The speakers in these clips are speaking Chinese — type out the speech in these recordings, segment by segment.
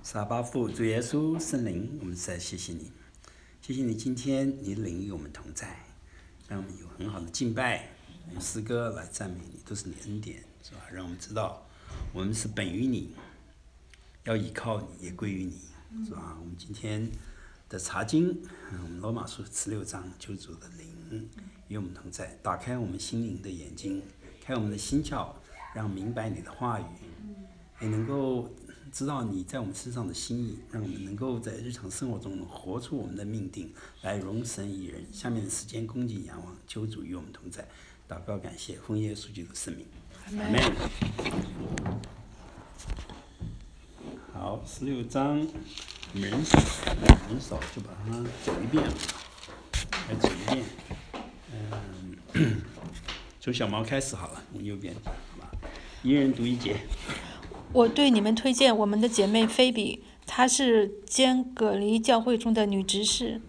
撒巴父，主耶稣圣灵，我们再谢谢你，谢谢你今天你的灵与我们同在，让我们有很好的敬拜，用诗歌来赞美你，都是你恩典，是吧？让我们知道我们是本于你，要依靠你，也归于你，是吧？我们今天的查经，我们罗马书16章，求主的灵与我们同在，打开我们心灵的眼睛，开我们的心窍，让明白你的话语，也能够知道你在我们身上的心意，让我们能够在日常生活中活出我们的命定，来荣神益人。下面的时间恭敬仰望，求主与我们同在，祷告感谢，奉耶稣基督的圣名，阿门。好，16章，我们人少就把它走一遍，来走一遍。从小毛开始好了，用右边，好吧？一人读一节。 我对你们推荐我们的姐妹菲比，她是坚葛黎教会中的女执事。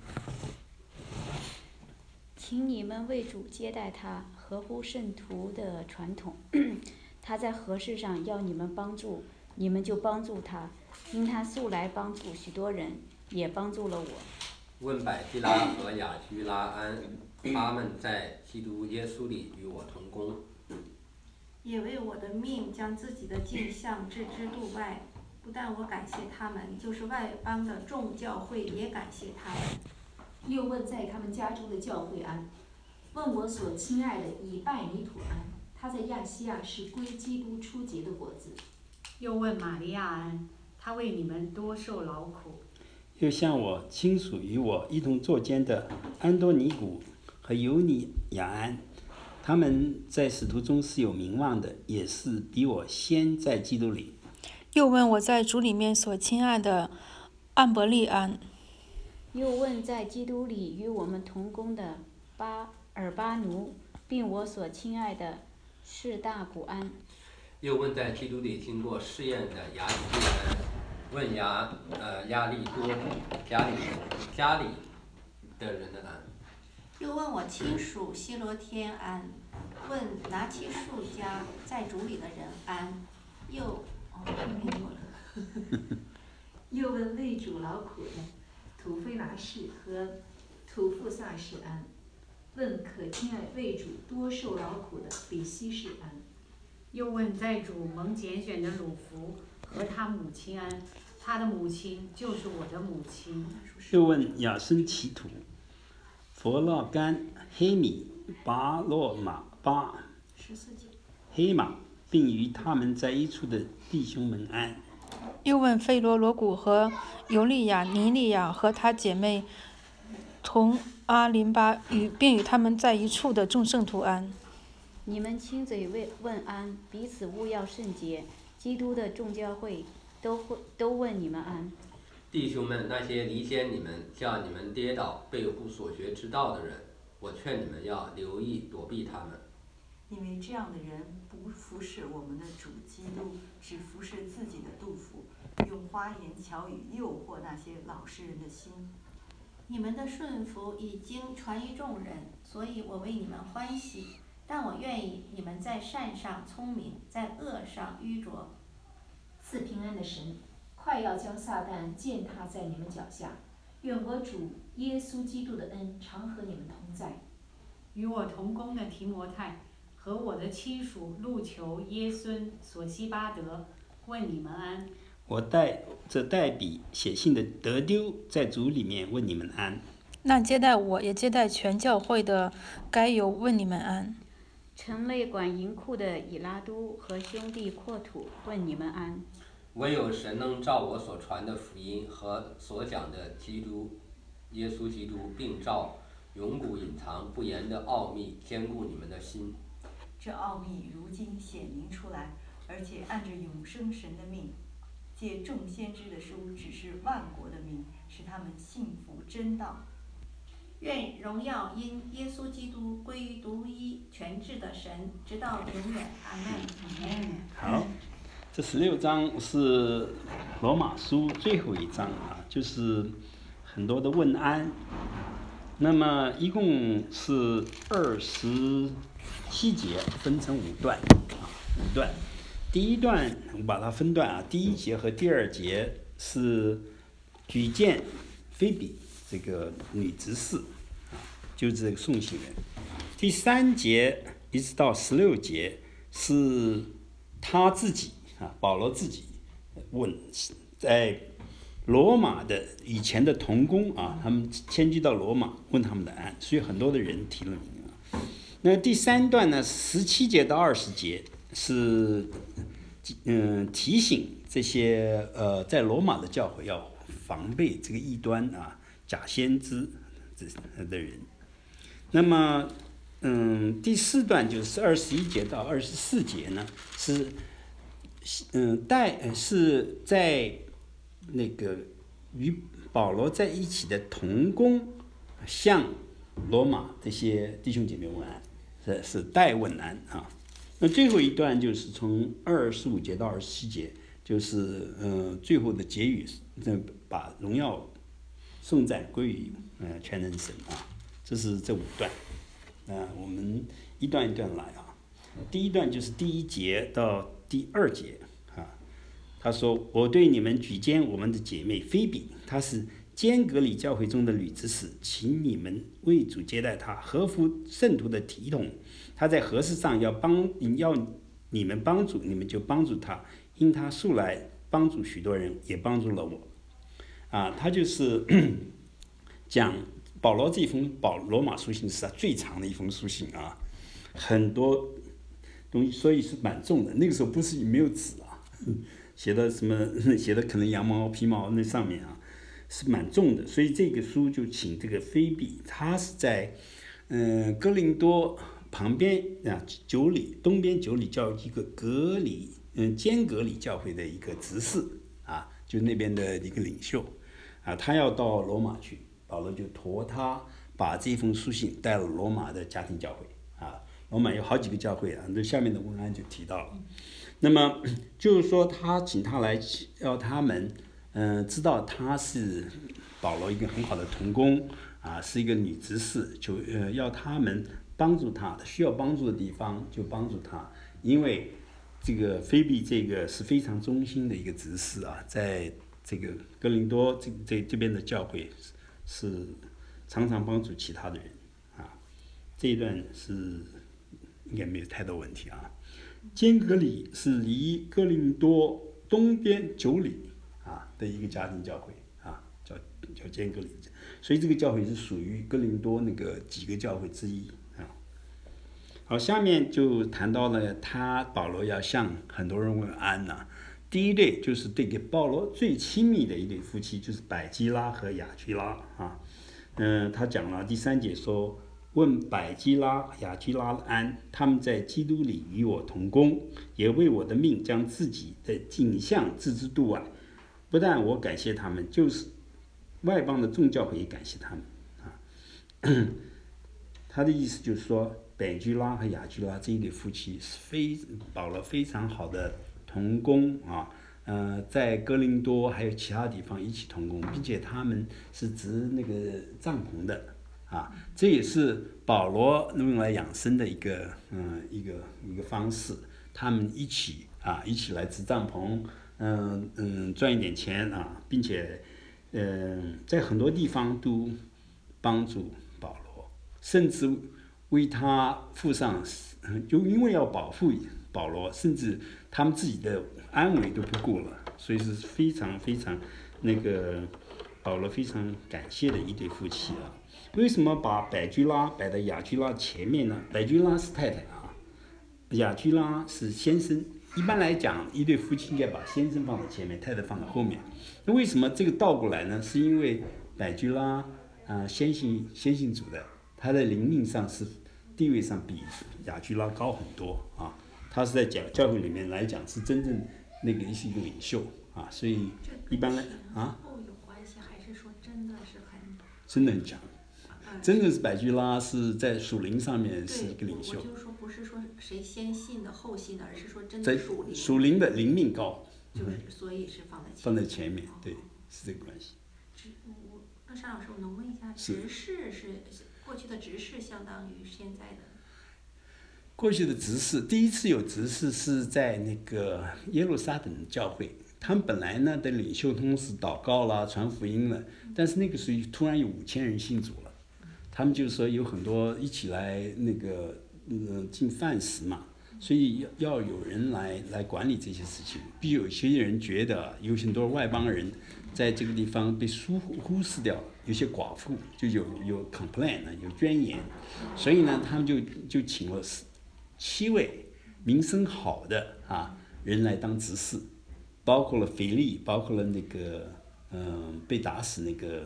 请你们为主接待她，合乎圣徒的传统。她在何事上要你们帮助，你们就帮助她，因她素来帮助许多人，也帮助了我。 问百基拉和雅居拉安，他们在基督耶稣里与我同工， 也为我的命将自己的镜像置之度外。不但我感谢他们，就是外邦的众教会也感谢他们。 又问在他们家中的教会安，问我所亲爱的以拜尼土安，他在亚细亚是归基督初结的果子。 又问玛利亚安，他为你们多受劳苦。 又向我亲属与我一同作监的安多尼古和尤尼亚安，他们在使徒中是有名望的，也是比我先在基督里。 又问我在主里面所亲爱的安伯利安。 又问在基督里与我们同工的尔巴奴，并我所亲爱的士大古安。 又问在基督里经过试验的雅里安，问亚利多家里的人的安。 又问我亲属希罗天安，问拿其数家在主里的人安。 又问为主劳苦的土非拿士和土富萨士安，问可亲爱为主多受劳苦的比西士安。 又问在主蒙拣选的鲁弗和他母亲安，他的母亲就是我的母亲。 又问亚森奇土、佛勒干、黑米、巴洛马巴、黑马，并与他们在一处的弟兄们安。 又问费罗罗古和尤利亚、尼利亚和她姐妹同阿林巴并与他们在一处的众圣徒安。 你们亲嘴问安，彼此务要圣洁。基督的众教会都问你们安。 弟兄们，那些离间你们、叫你们跌倒、背乎所学之道的人，我劝你们要留意躲避他们。 因为这样的人不服侍我们的主基督，只服侍自己的肚腹，用花言巧语诱惑那些老实人的心。 你们的顺服已经传于众人，所以我为你们欢喜。但我愿意你们在善上聪明，在恶上愚拙。 赐平安的神，快要将撒旦践踏在你们脚下。愿我主耶稣基督的恩常和你们同在。 与我同工的提摩太和我的亲属路求、耶孙、索西巴德，问你们安。 我代笔写信的德丢，在主里面问你们安。 那接待我也接待全教会的该由问你们安。 城内管银库的以拉都和兄弟阔土问你们安。 唯有神能照我所传的福音和所讲的耶稣基督，并照永古隐藏不言的奥秘坚固你们的心。 这奥秘如今显明出来，而且按着永生神的命，借众先知的书指示万国的民，使他们信服真道。 愿荣耀因耶稣基督归于独一全智的神，直到永远。阿门。 好，这16章是罗马书最后一章啊，就是很多的问安。那么一共是27节，分成5段啊，5段。第一段我把它分段啊，第1节和第2节是举荐菲比这个女执事啊，就是这个送信人。第3节一直到16节是他自己啊，保罗自己问，在罗马的以前的同工啊，他们迁居到罗马，问他们的案，所以很多的人提了名啊。那第3段呢，17节到20节是提醒这些在罗马的教会要防备这个异端啊，假先知的人。那么第4段就是21节到24节呢，是是在那个与保罗在一起的同工向罗马这些弟兄姐妹问安，是代问安啊。那最后一段就是从25节到27节，就是最后的结语，把荣耀颂赞归于全能神啊。这是这5段，我们一段一段来啊。第一段就是第1节到第2节啊。他说：“我对你们举荐我们的姐妹菲比，她是坚革哩教会中的女执事，请你们为主接待她，合乎圣徒的体统。她在何事上要你们帮助，你们就帮助她，因她素来帮助许多人，也帮助了我。”啊，他就是讲保罗这封罗马书信是他最长的一封书信啊，很多东西，所以是蛮重的。那个时候不是没有纸啊，写的可能羊毛皮毛那上面啊，是蛮重的。所以这个书就请这个菲比，他是在哥林多旁边啊东边9里叫一个坚革哩教会的一个执事啊，就那边的一个领袖啊，他要到罗马去。保罗就托他把这封书信带了罗马的家庭教会啊，罗马有好几个教会啊，那下面的文案就提到了。那么就是说他请他来，要他们知道他是保罗一个很好的同工啊，是一个女执事，就要他们帮助他，需要帮助的地方就帮助他，因为这个菲比这个是非常忠心的一个执事啊，在这个哥林多这边的教会是常常帮助其他的人啊，这一段是应该没有太多问题啊。坚革哩是离哥林多东边9里啊的一个家庭教会啊，叫坚革哩，所以这个教会是属于哥林多那个几个教会之一啊。好，下面就谈到了保罗要向很多人问安呐。第一对就是对给保罗最亲密的一对夫妻，就是百基拉和雅居拉啊。他讲了第3节说，问百基拉、雅居拉的安，他们在基督里与我同工，也为我的命将自己的景象置之度外。不但我感谢他们，就是外邦的众教会也感谢他们啊。他的意思就是说，百基拉和雅居拉这一对夫妻是保罗非常好的同工啊，在哥林多还有其他地方一起同工，并且他们是织那个帐篷的啊，这也是保罗用来养生的一个方式。他们一起来织帐篷，赚一点钱啊，并且在很多地方都帮助保罗，甚至为他付上，就因为要保护保罗，甚至他们自己的安危都不顾了，所以是非常非常保罗非常感谢的一对夫妻啊。为什么把百基拉摆在雅居拉前面呢？百基拉是太太啊，雅居拉是先生。一般来讲，一对夫妻应该把先生放在前面，太太放在后面。那为什么这个倒过来呢？是因为百基拉先信主的，他在灵命上是地位上比雅居拉高很多啊。他是在教会里面来讲是真正是一个领袖啊，所以一般来有关系，还是说真的很强，真的是百基拉是在属灵上面是一个领袖。 我就是说不是说谁先信的后信的，而是说真的在属灵的灵命高， 就是所以是放在前面，对，是这个关系。 那沙老师，我能问一下，执事是过去的执事相当于现在的？ 过去的执事，第一次有执事是在那个耶路撒冷教会， 他们本来呢的领袖通是祷告啦、传福音了，但是那个时候突然有5000人信主了，他们就是说有很多一起来那个进饭食嘛，所以要有人来管理这些事情。必有些人觉得有很多外邦人在这个地方被忽视掉了，有些寡妇就有 complain 有捐言，所以呢，他们就请了7位名声好的人来当执事，包括了腓力，包括了那个被打死那个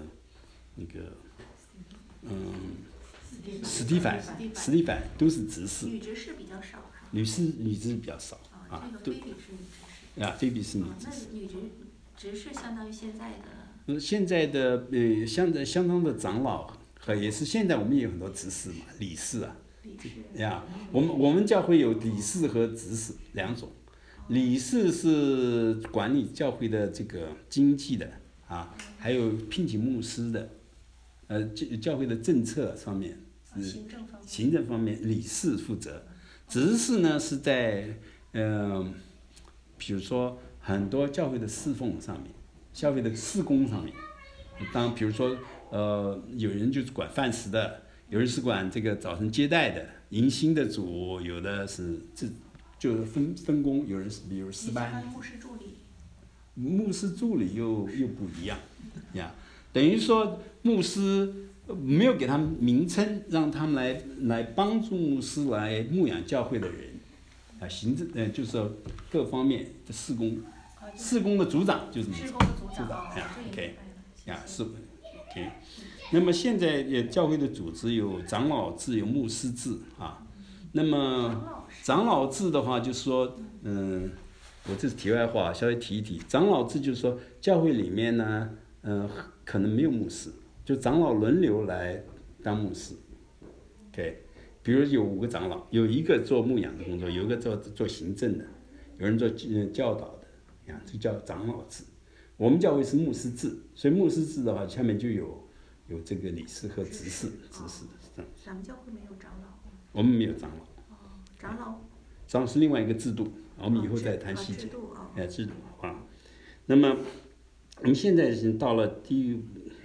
史蒂凡都是执事。 女执事比较少是吧？ 女执比较少这个菲比是女执事。 菲比是女执事。 那女执事相当于现在的？ 现在的相当的长老和也是现在我们也有很多执事嘛，理事啊。 理事。 呀，我们教会有理事和执事2种。理事是管理教会的这个经济的还有聘请牧师的，教会的政策上面是行政方面理事负责。执事呢是在比如说很多教会的侍奉上面，教会的事工上面，比如说有人就是管饭食的，有人是管这个早晨接待的，迎新的主，有的是就是分工，有人是比如4班。 牧师助理。 牧师助理又不一样呀，等于说牧师没有给他们名称，让他们来帮助牧师来牧养教会的人行政就是说各方面的事工的组长就是事工的组长 OK 是 OK。那么现在教会的组织有长老制，有牧师制那么长老制的话，就是说我这是题外话，稍微提一提。长老制就是说，教会里面呢，可能没有牧师，就长老轮流来当牧师。OK， 比如有5个长老，有一个做牧养的工作，有一个做行政的，有人做教导的，这叫长老制。我们教会是牧师制，所以牧师制的话，下面就有这个理事和执事。 咱们教会没有长老。 我们没有长老。 长老是另外一个制度，我们以后再谈细节。制度那么我们现在是到了第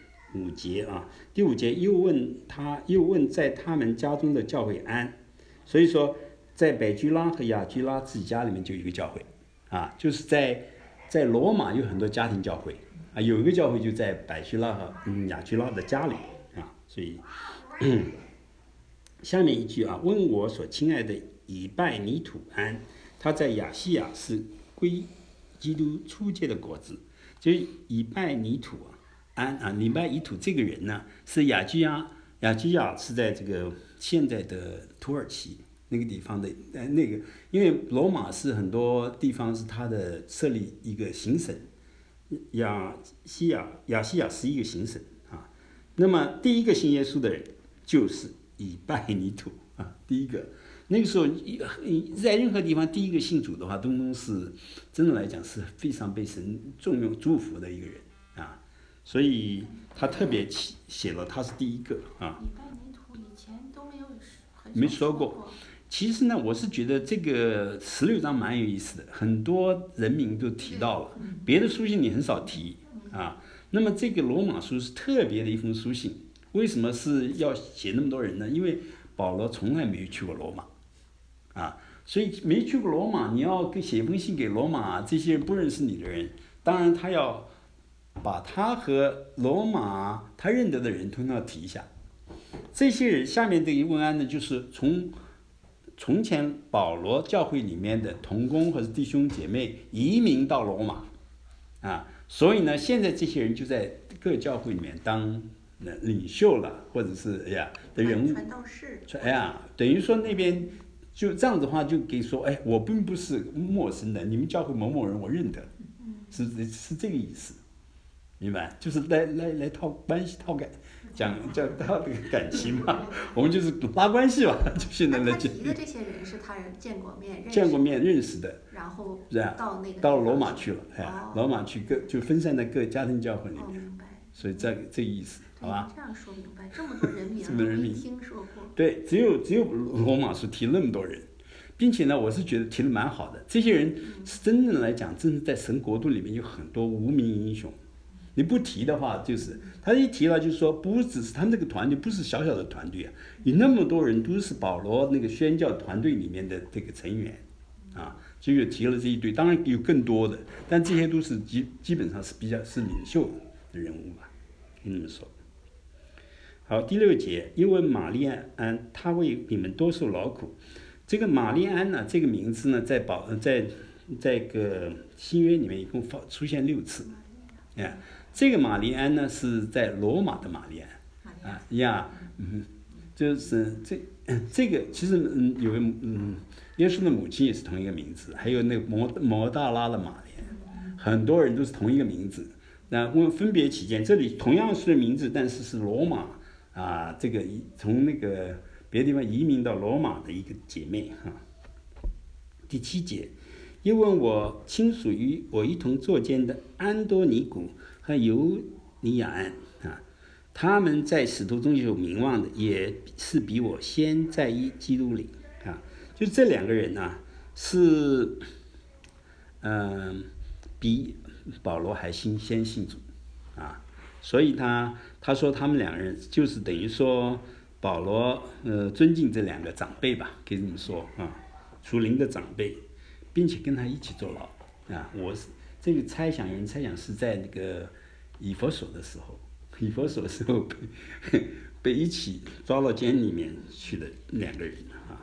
5节第5节又问在他们家中的教会安，所以说在百居拉和雅居拉自己家里面就有一个教会就是在罗马有很多家庭教会有一个教会就在百居拉和雅居拉的家里所以下面一句问我所亲爱的以拜尼土安，他在亚细亚是归基督初结的果子。就是以拜尼土安以拜尼土这个人呢是雅居亚是在这个现在的土耳其那个地方的那个，因为罗马是很多地方是他的设立一个行省，亚细亚是一个行省那么第一个信耶稣的人就是以拜尼土第一个。那个时候在任何地方第一个信主的话，都是真的来讲是非常被神重用祝福的一个人所以他特别写了他是第一个以拜尼土以前都没说过。其实呢，我是觉得这个16章蛮有意思的，很多人名都提到了，别的书信你很少提那么这个罗马书是特别的一封书信，为什么是要写那么多人呢？因为保罗从来没有去过罗马所以没去过罗马，你要写一封信给罗马这些人不认识你的人，当然他要把他和罗马他认得的人通通要提一下。这些人下面这个问安呢，就是从前保罗教会里面的同工或者弟兄姐妹移民到罗马所以呢，现在这些人就在各教会里面当领袖了，或者是的人物传道士等于说那边就这样子的话，就可以说我并不是陌生的，你们教会某某人我认得，是这个意思，明白？就是来套关系套感，讲套这个感情嘛，我们就是拉关系吧，就现在来讲。 他提的这些人是他见过面认识的，然后到罗马去了，罗马去就分散在各家庭教会里面， 明白。 所以这个意思，好吧？ 这样说明白，这么多人名， 这么多人名没听说过。 对，只有罗马书提那么多人， 并且呢，我是觉得提的蛮好的。这些人是真正来讲，真是在神国度里面有很多无名英雄。你不提的话，就是他一提了，就是说不只是他们这个团队不是小小的团队啊，有那么多人都是保罗那个宣教团队里面的这个成员啊，所以提了这一堆，当然有更多的，但这些都是基本上是比较是领袖的人物吧，可以这么说。好，第6节，因为玛丽安她为你们多受劳苦。这个玛丽安呢，这个名字呢，在个新约里面一共出现6次，这个玛丽安呢是在罗马的玛丽安，就是这个其实有耶稣的母亲也是同一个名字，还有那个摩大拉的玛丽安，很多人都是同一个名字。那为分别起见，这里同样是名字，但是是罗马这个从那个别的地方移民到罗马的一个姐妹第7节，又问我亲属于我一同作监的安多尼古和尤尼亚安他们在使徒中有名望的，也是比我先在基督里就这2个人是比保罗还先信主所以他说他们2人就是等于说保罗尊敬这2个长辈吧，可以这么说属灵的长辈，并且跟他一起坐牢我是这个有人猜想是在那个以弗所的时候被一起抓到监里面去的2个人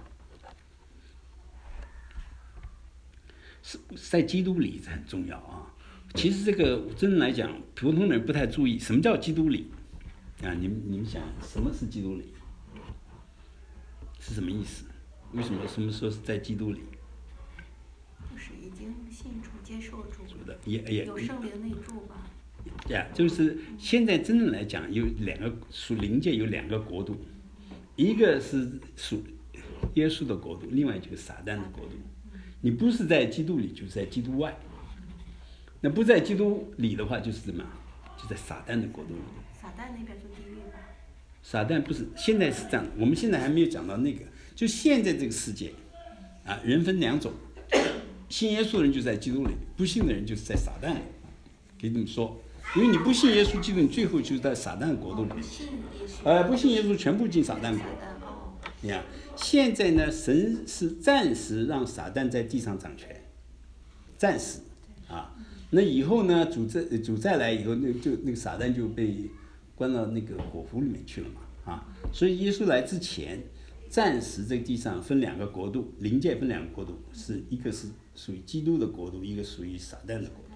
是在基督里很重要其实这个真正来讲，普通人不太注意什么叫基督里你们想什么是基督里？是什么意思？为什么说是在基督里？ 就是已经信主接受主的， 有圣灵内住吧。 就是现在真正来讲，有2个属灵界有2个国度，一个是属耶稣的国度，另外就是撒旦的国度。你不是在基督里，就是在基督外。那不在基督里的话，就是什么？就在撒旦的国度里。 撒旦那边就地狱吧。 撒旦不是，现在是这样，我们现在还没有讲到那个，就现在这个世界人分2种，信耶稣的人就在基督里，不信的人就是在撒旦里，可以这么说。因为你不信耶稣基督，你最后就是在撒旦国度里。不信耶稣全部进撒旦国。你看，现在呢，神是暂时让撒旦在地上掌权，暂时那以后呢，主再来以后，那个撒旦就被关到那个火湖里面去了嘛所以耶稣来之前，暂时这个地上分2个国度，灵界分2个国度，一个是属于基督的国度，一个属于撒旦的国度。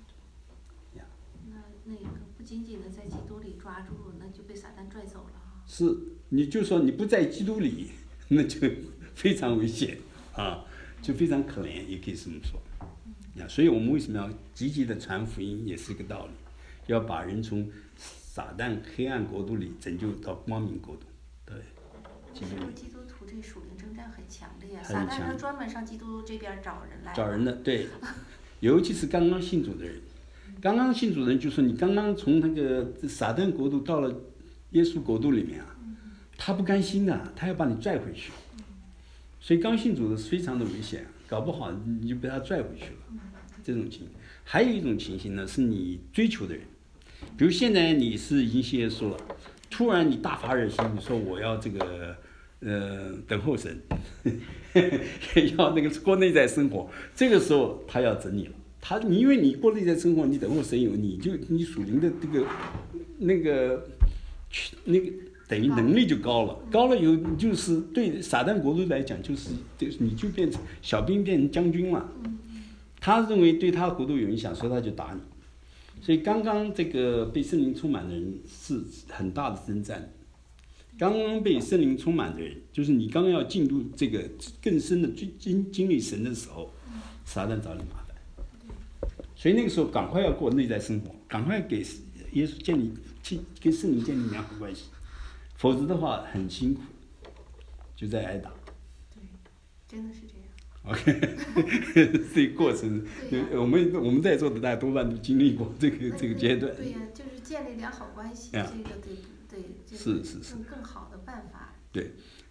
那个不仅仅的在基督里抓住，那就被撒旦拽走了。 是，你就说你不在基督里，那就非常危险就非常可怜，也可以这么说。所以我们为什么要积极的传福音，也是一个道理，要把人从撒旦黑暗国度里拯救到光明国度。对， 基督徒这属灵征战很强烈撒旦他专门上基督这边找人的，对，尤其是刚刚信主的人。刚刚信主的人就说，你刚刚从那个撒旦国度到了耶稣国度里面他不甘心他要把你拽回去。所以刚信主的非常的危险，搞不好你就被他拽回去了。这种情形，还有一种情形呢，是你追求的人，比如现在你是已经信耶稣了，突然你大发热心，你说我要这个等候神，要那个过内在生活，这个时候他要整你了。你因为你过内在生活，你等候神以后，你属灵的这个那个等于能力就高了以后，你就是对撒旦国度来讲，就是你就变成小兵变成将军了。他认为对他国度有影响，所以他就打你。所以刚刚这个被圣灵充满的人是很大的征战。刚刚被圣灵充满的人，就是你刚刚要进入这个更深的经历神的时候，撒旦找你麻烦。所以那个时候赶快要过内在生活，赶快给耶稣跟圣灵建立良好关系，否则的话很辛苦，就在挨打。 对，真的是这样。 OK， 这个过程，我们在座的大家多半都经历过这个阶段。 对呀，就是建立良好关系，这个对， 是更好的办法。 对，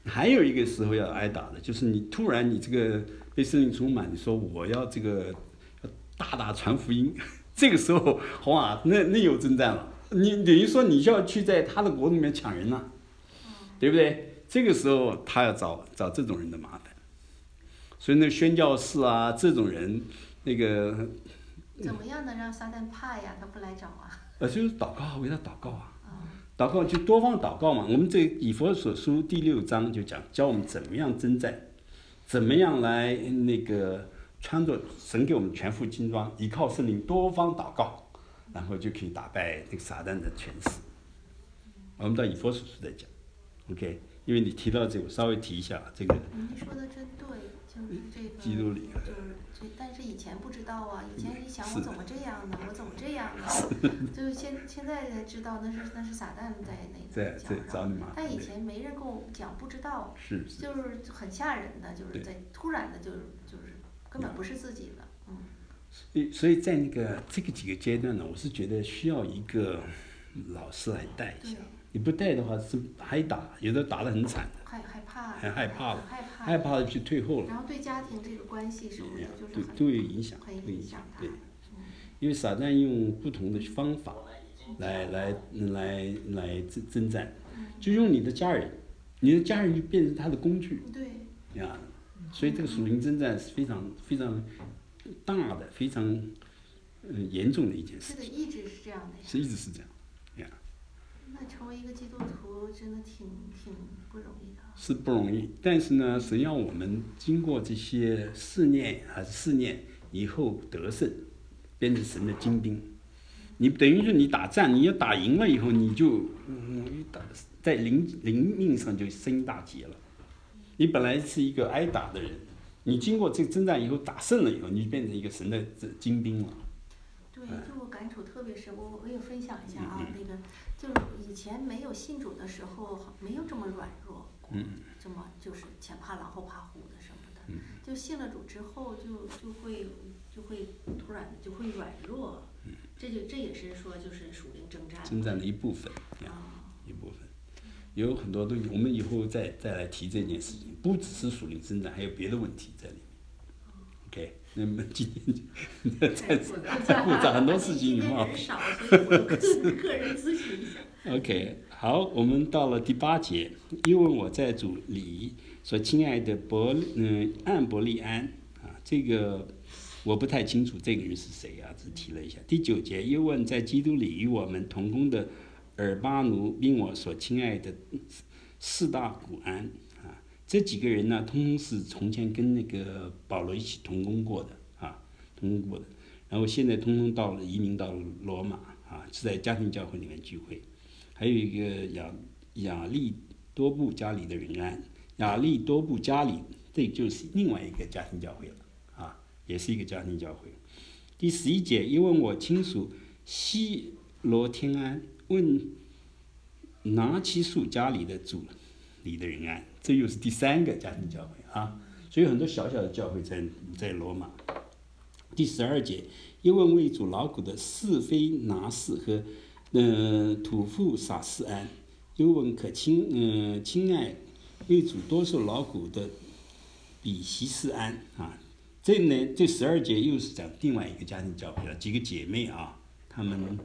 还有一个时候要挨打的，就是你突然你这个被圣灵充满，你说我要这个要大大传福音，这个时候哇，那有征战了。你等于说你就要去在他的国里面抢人了，对不对？这个时候他要找这种人的麻烦。所以那宣教士啊，这种人，那个怎么样能让撒旦怕呀？他不来找啊？ 就是祷告，为他祷告啊。祷告就多方祷告嘛。我们这以弗所书第6章就讲，教我们怎么样征战，怎么样来那个穿着神给我们全副军装，依靠圣灵多方祷告，然后就可以打败这个撒旦的权势。我们到以弗所书再讲 ，OK。因为你提到这个，我稍微提一下这个。 您说的真对，就是这个。 基督里。 就是这，但是以前不知道啊，以前一想我怎么这样呢？我怎么这样呢？就是现在才知道那是撒旦在那个讲上。但以前没人跟我讲，不知道。 是。 就是很吓人的，就是在突然的，就是根本不是自己的， 所以在这个几个阶段呢，我是觉得需要一个老师来带一下。你不带的话是挨打，有的打得很惨的， 害怕， 很害怕了，害怕的就退后了。 然后对家庭这个关系什么的，就是都有影响，对，因为撒旦用不同的方法来征战，就用你的家人就变成他的工具， 对， 呀，所以这个属灵征战是非常非常大的、非常严重的一件事情。 是的，一直是这样的。 是一直是这样。 那成为一个基督徒真的挺不容易的。 是不容易，但是呢，神要我们经过这些试炼以后得胜，变成神的精兵。你等于说你打仗，你要打赢了以后，你就在灵命上就升大节了。你本来是一个挨打的人，你经过这个征战以后打胜了以后，你就变成一个神的精兵了。 对，就我感触特别深，我也分享一下啊，那个就是以前没有信主的时候，没有这么软弱过，这么就是前怕狼后怕虎的什么的，就信了主之后就会突然就会软弱，这也是说就是属灵征战的一部分，一部分，有很多东西，我们以后再来提这件事情，不只是属灵征战，还有别的问题在里面。OK， 那么今天再复杂很多事情啊。人少，所以我个人咨询一下。 OK， 好，我们到了第8节，因为我在主里说，亲爱的安伯利安啊，这个我不太清楚这个人是谁啊，只提了一下。第9节，又问在基督里与我们同工的尔巴奴，并我所亲爱的四大古安。这几个人呢，通通是从前跟那个保罗一起同工过的，然后现在通通移民到罗马啊，是在家庭教会里面聚会。还有一个亚利多布家里的人安，亚利多布家里，这就是另外一个家庭教会了啊，也是一个家庭教会。第11节，又问我亲属西罗天安，问拿其数家里的主里的人安，这又是第3个家庭教会啊，所以很多小小的教会在罗马。第12节，又问为主劳苦的是非拿士和土富撒士安，又问可亲爱为主多受劳苦的比西士安啊。这12节又是讲另外一个家庭教会了，几个姐妹啊，她们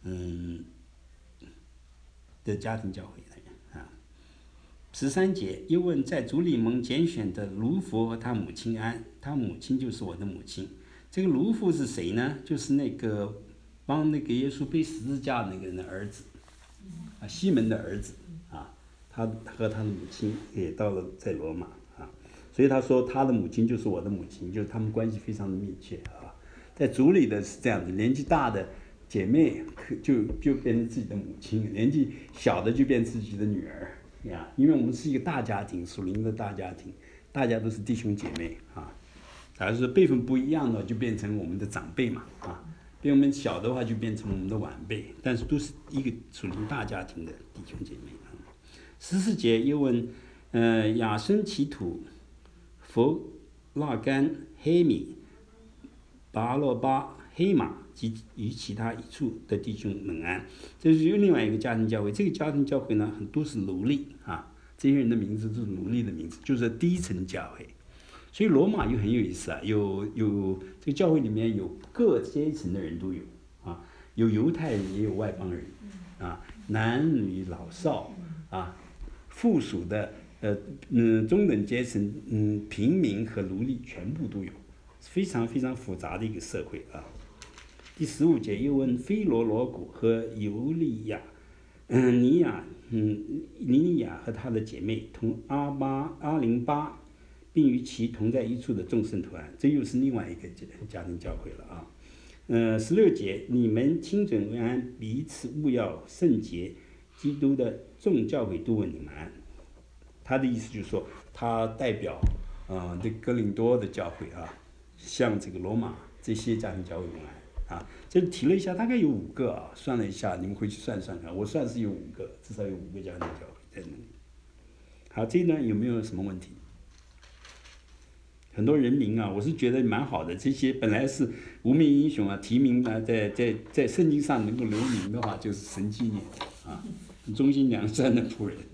的家庭教会啊。13节，又问在主里蒙拣选的卢佛和他母亲安，他母亲就是我的母亲。这个卢佛是谁呢？就是那个帮那个耶稣背十字架那个人的儿子，啊，西门的儿子啊，他和他的母亲也到了在罗马啊，所以他说他的母亲就是我的母亲，就是他们关系非常的密切啊。在主里的是这样子，年纪大的姐妹就变成自己的母亲，年纪小的就变成自己的女儿呀。因为我们是一个大家庭，属灵的大家庭，大家都是弟兄姐妹啊。假如说辈分不一样的，就变成我们的长辈嘛啊。比我们小的话，就变成我们的晚辈，但是都是一个属灵大家庭的弟兄姐妹啊。14节又问，亚申其土、弗拉干、黑米、巴洛巴、黑马及与其他一处的弟兄们安。这是另外一个家庭教会，这个家庭教会呢，很多是奴隶啊， 这些人的名字都是奴隶的名字，就是第一层教会。所以罗马又很有意思啊，有这个教会里面有各阶层的人都有啊，有犹太人也有外邦人啊，男女老少啊，附属的中等阶层平民和奴隶全部都有，非常非常复杂的一个社会啊。第15节又问菲罗罗古和尤利亚尼亚和他的姐妹同阿林巴，并与其同在一处的众圣徒啊，这又是另外一个家庭教会了啊。16节，你们亲准为安，彼此务要圣洁，基督的众教会都问你们安。他的意思就是说，他代表这哥林多的教会啊，向这个罗马这些家庭教会问安啊。这提了一下，大概有5个啊，算了一下，你们回去算算看，我算是有5个，至少有5个家庭教会在那里。好，这一段有没有什么问题？很多人名啊，我是觉得蛮好的。这些本来是无名英雄啊，提名啊，在圣经上能够留名的话，就是神纪念啊，忠心良善的仆人。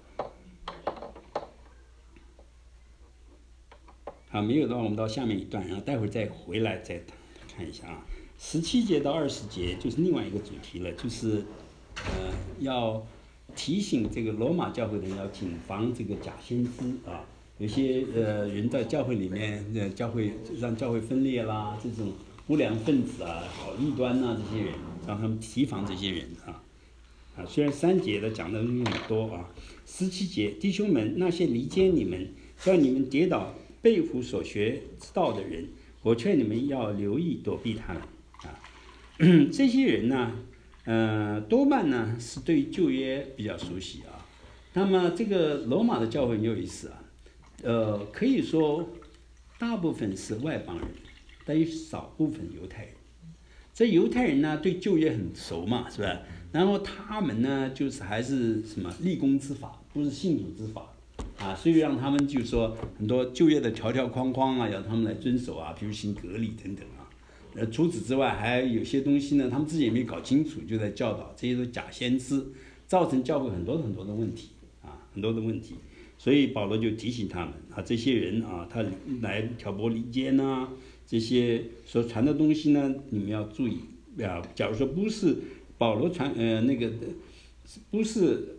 好，没有的话，我们到下面一段，然后待会儿再回来再看一下啊。17节到20节就是另外一个主题了，就是要提醒这个罗马教会的人要谨防这个假先知啊。有些人在教会里面，让教会分裂啦，这种不良分子啊、好异端呐，这些人，让他们提防这些人啊。虽然3节的讲的东西很多啊。17节，弟兄们，那些离间你们、叫你们跌倒、背负所学之道的人，我劝你们要留意躲避他们啊。这些人呢，多半呢是对旧约比较熟悉啊。那么这个罗马的教会很有意思啊。可以说大部分是外邦人，但有少部分犹太人。这犹太人呢对旧约很熟嘛，是吧？然后他们呢就是还是什么立功之法，不是信主之法啊，所以让他们就说很多旧约的条条框框啊，要他们来遵守啊，比如行割礼等等啊。除此之外，还有些东西呢，他们自己也没搞清楚，就在教导，这些都假先知，造成教会很多很多的问题啊，很多的问题。所以保罗就提醒他们啊，这些人啊，他来挑拨离间呐，这些所传的东西呢，你们要注意啊。假如说不是保罗传不是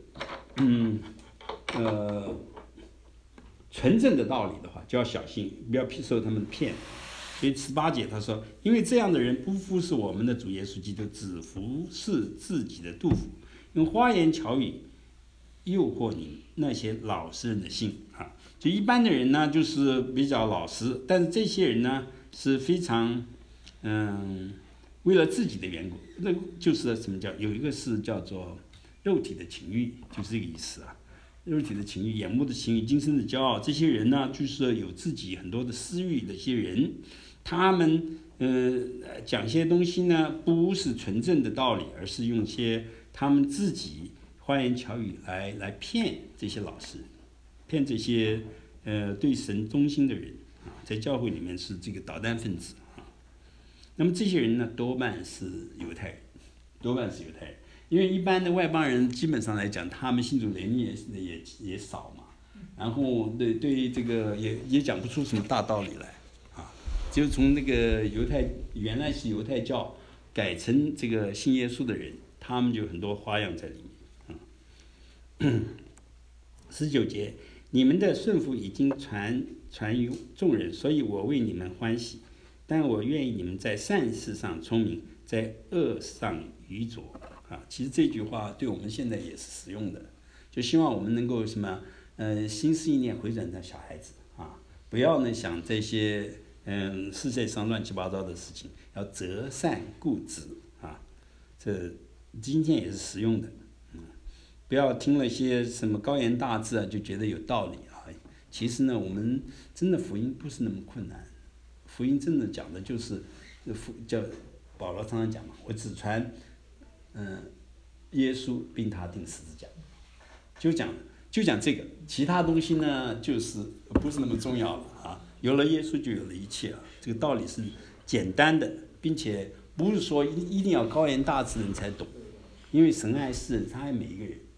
纯正的道理的话，就要小心，不要受他们骗。所以18节他说，因为这样的人不服侍我们的主耶稣基督，只服侍自己的肚腹，用花言巧语诱惑你那些老实人的心啊。就一般的人呢，就是比较老实，但是这些人呢是非常为了自己的缘故，那就是什么叫有一个是叫做肉体的情欲，就是这个意思啊。肉体的情欲、眼目的情欲、今生的骄傲，这些人呢，就是有自己很多的私欲的一些人，他们讲些东西呢，不是纯正的道理，而是用些他们自己花言巧语来骗这些老师，骗这些对神忠心的人啊，在教会里面是这个捣蛋分子啊。那么这些人呢，多半是犹太人，因为一般的外邦人基本上来讲，他们信主年龄也少嘛，然后对这个也讲不出什么大道理来啊，就从那个原来是犹太教改成这个信耶稣的人，他们就很多花样在里面。19节，你们的顺服已经传于众人，所以我为你们欢喜，但我愿意你们在善事上聪明，在恶上愚拙啊。其实这句话对我们现在也是实用的，就希望我们能够什么心思意念回转成小孩子啊，不要呢想这些世界上乱七八糟的事情，要择善固执啊。这今天也是实用的。不要听了些什么高言大志啊，就觉得有道理啊。其实呢，我们真的福音不是那么困难，福音真的讲的就是叫保罗常常讲嘛，我只传耶稣并他钉十字架，就讲这个，其他东西呢就是不是那么重要了啊。有了耶稣就有了一切啊，这个道理是简单的，并且不是说一定要高言大志人才懂，因为神爱世人，他爱每一个人。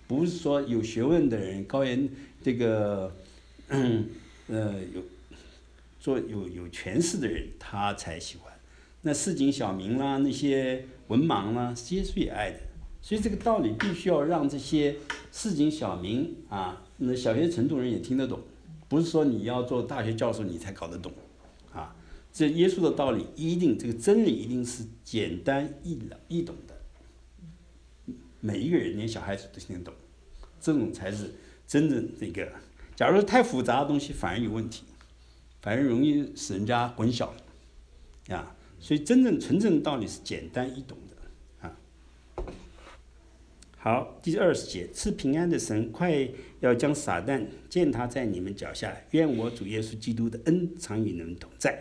不是说有学问的人、高研这个有权势的人他才喜欢。那市井小民啦，那些文盲啦，耶稣也爱的。所以这个道理必须要让这些市井小民啊，那小学程度人也听得懂，不是说你要做大学教授你才搞得懂啊。这耶稣的道理这个真理一定是简单易懂的，每一个人连小孩子都听得懂，这种才是真正这个。假如太复杂的东西反而有问题，反而容易使人家混淆啊。所以真正纯正的道理是简单易懂的啊。好，第20节，赐平安的神快要将撒旦践踏在你们脚下，愿我主耶稣基督的恩常与你们同在。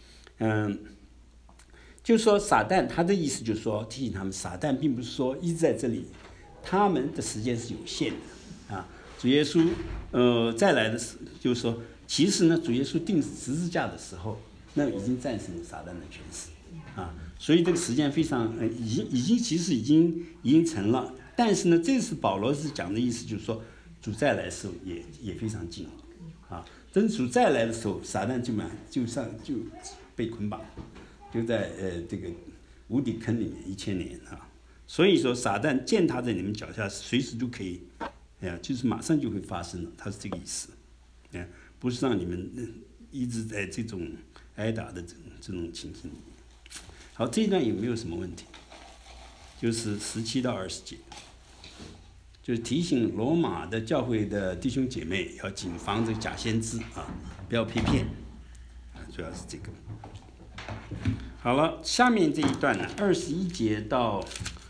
就是说撒旦他的意思就是说提醒他们，撒旦并不是说一直在这里，他们的时间是有限的啊。主耶稣再来的时候，就是说其实呢，主耶稣钉十字架的时候，那已经战胜了撒旦的权势啊，所以这个时间非常其实已经成了。但是呢，这次保罗是讲的意思就是说，主再来的时候也非常近了啊。等主再来的时候，撒旦就被捆绑，就在这个无底坑里面1000年啊。所以说撒旦践踏在你们脚下，随时都可以，就是马上就会发生了，他是这个意思，不是让你们一直在这种挨打的这种情形里面。好，这一段有没有什么问题？就是17到20节，就是提醒罗马的教会的弟兄姐妹要谨防这个假先知啊，不要被骗啊，主要是这个。好了，下面这一段呢，21节到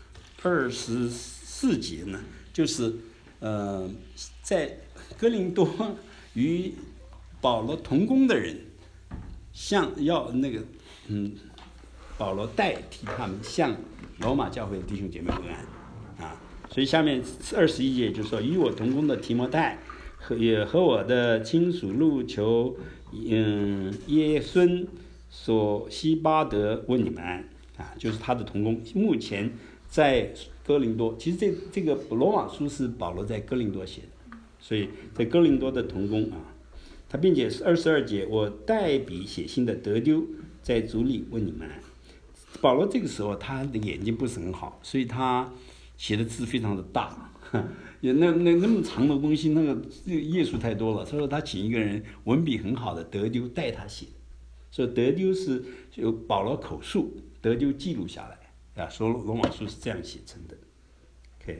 24节呢，就是在哥林多与保罗同工的人，要那个保罗代替他们向罗马教会的弟兄姐妹问安啊。所以下面21节就说，与我同工的提摩太也和我的亲属路求耶孙索西巴德问你们安啊，就是他的同工，目前在哥林多。其实这个罗马书是保罗在哥林多写的，所以在哥林多的同工啊，他并且是22节，我代笔写信的德丢在主里问你们安。保罗这个时候他的眼睛不是很好，所以他写的字非常的大，也那么长的东西，那个页数太多了。他说他请一个人文笔很好的德丢代他写，所以德丢是由保罗口述，德丢记录下来啊。说罗马书是这样写成的。OK，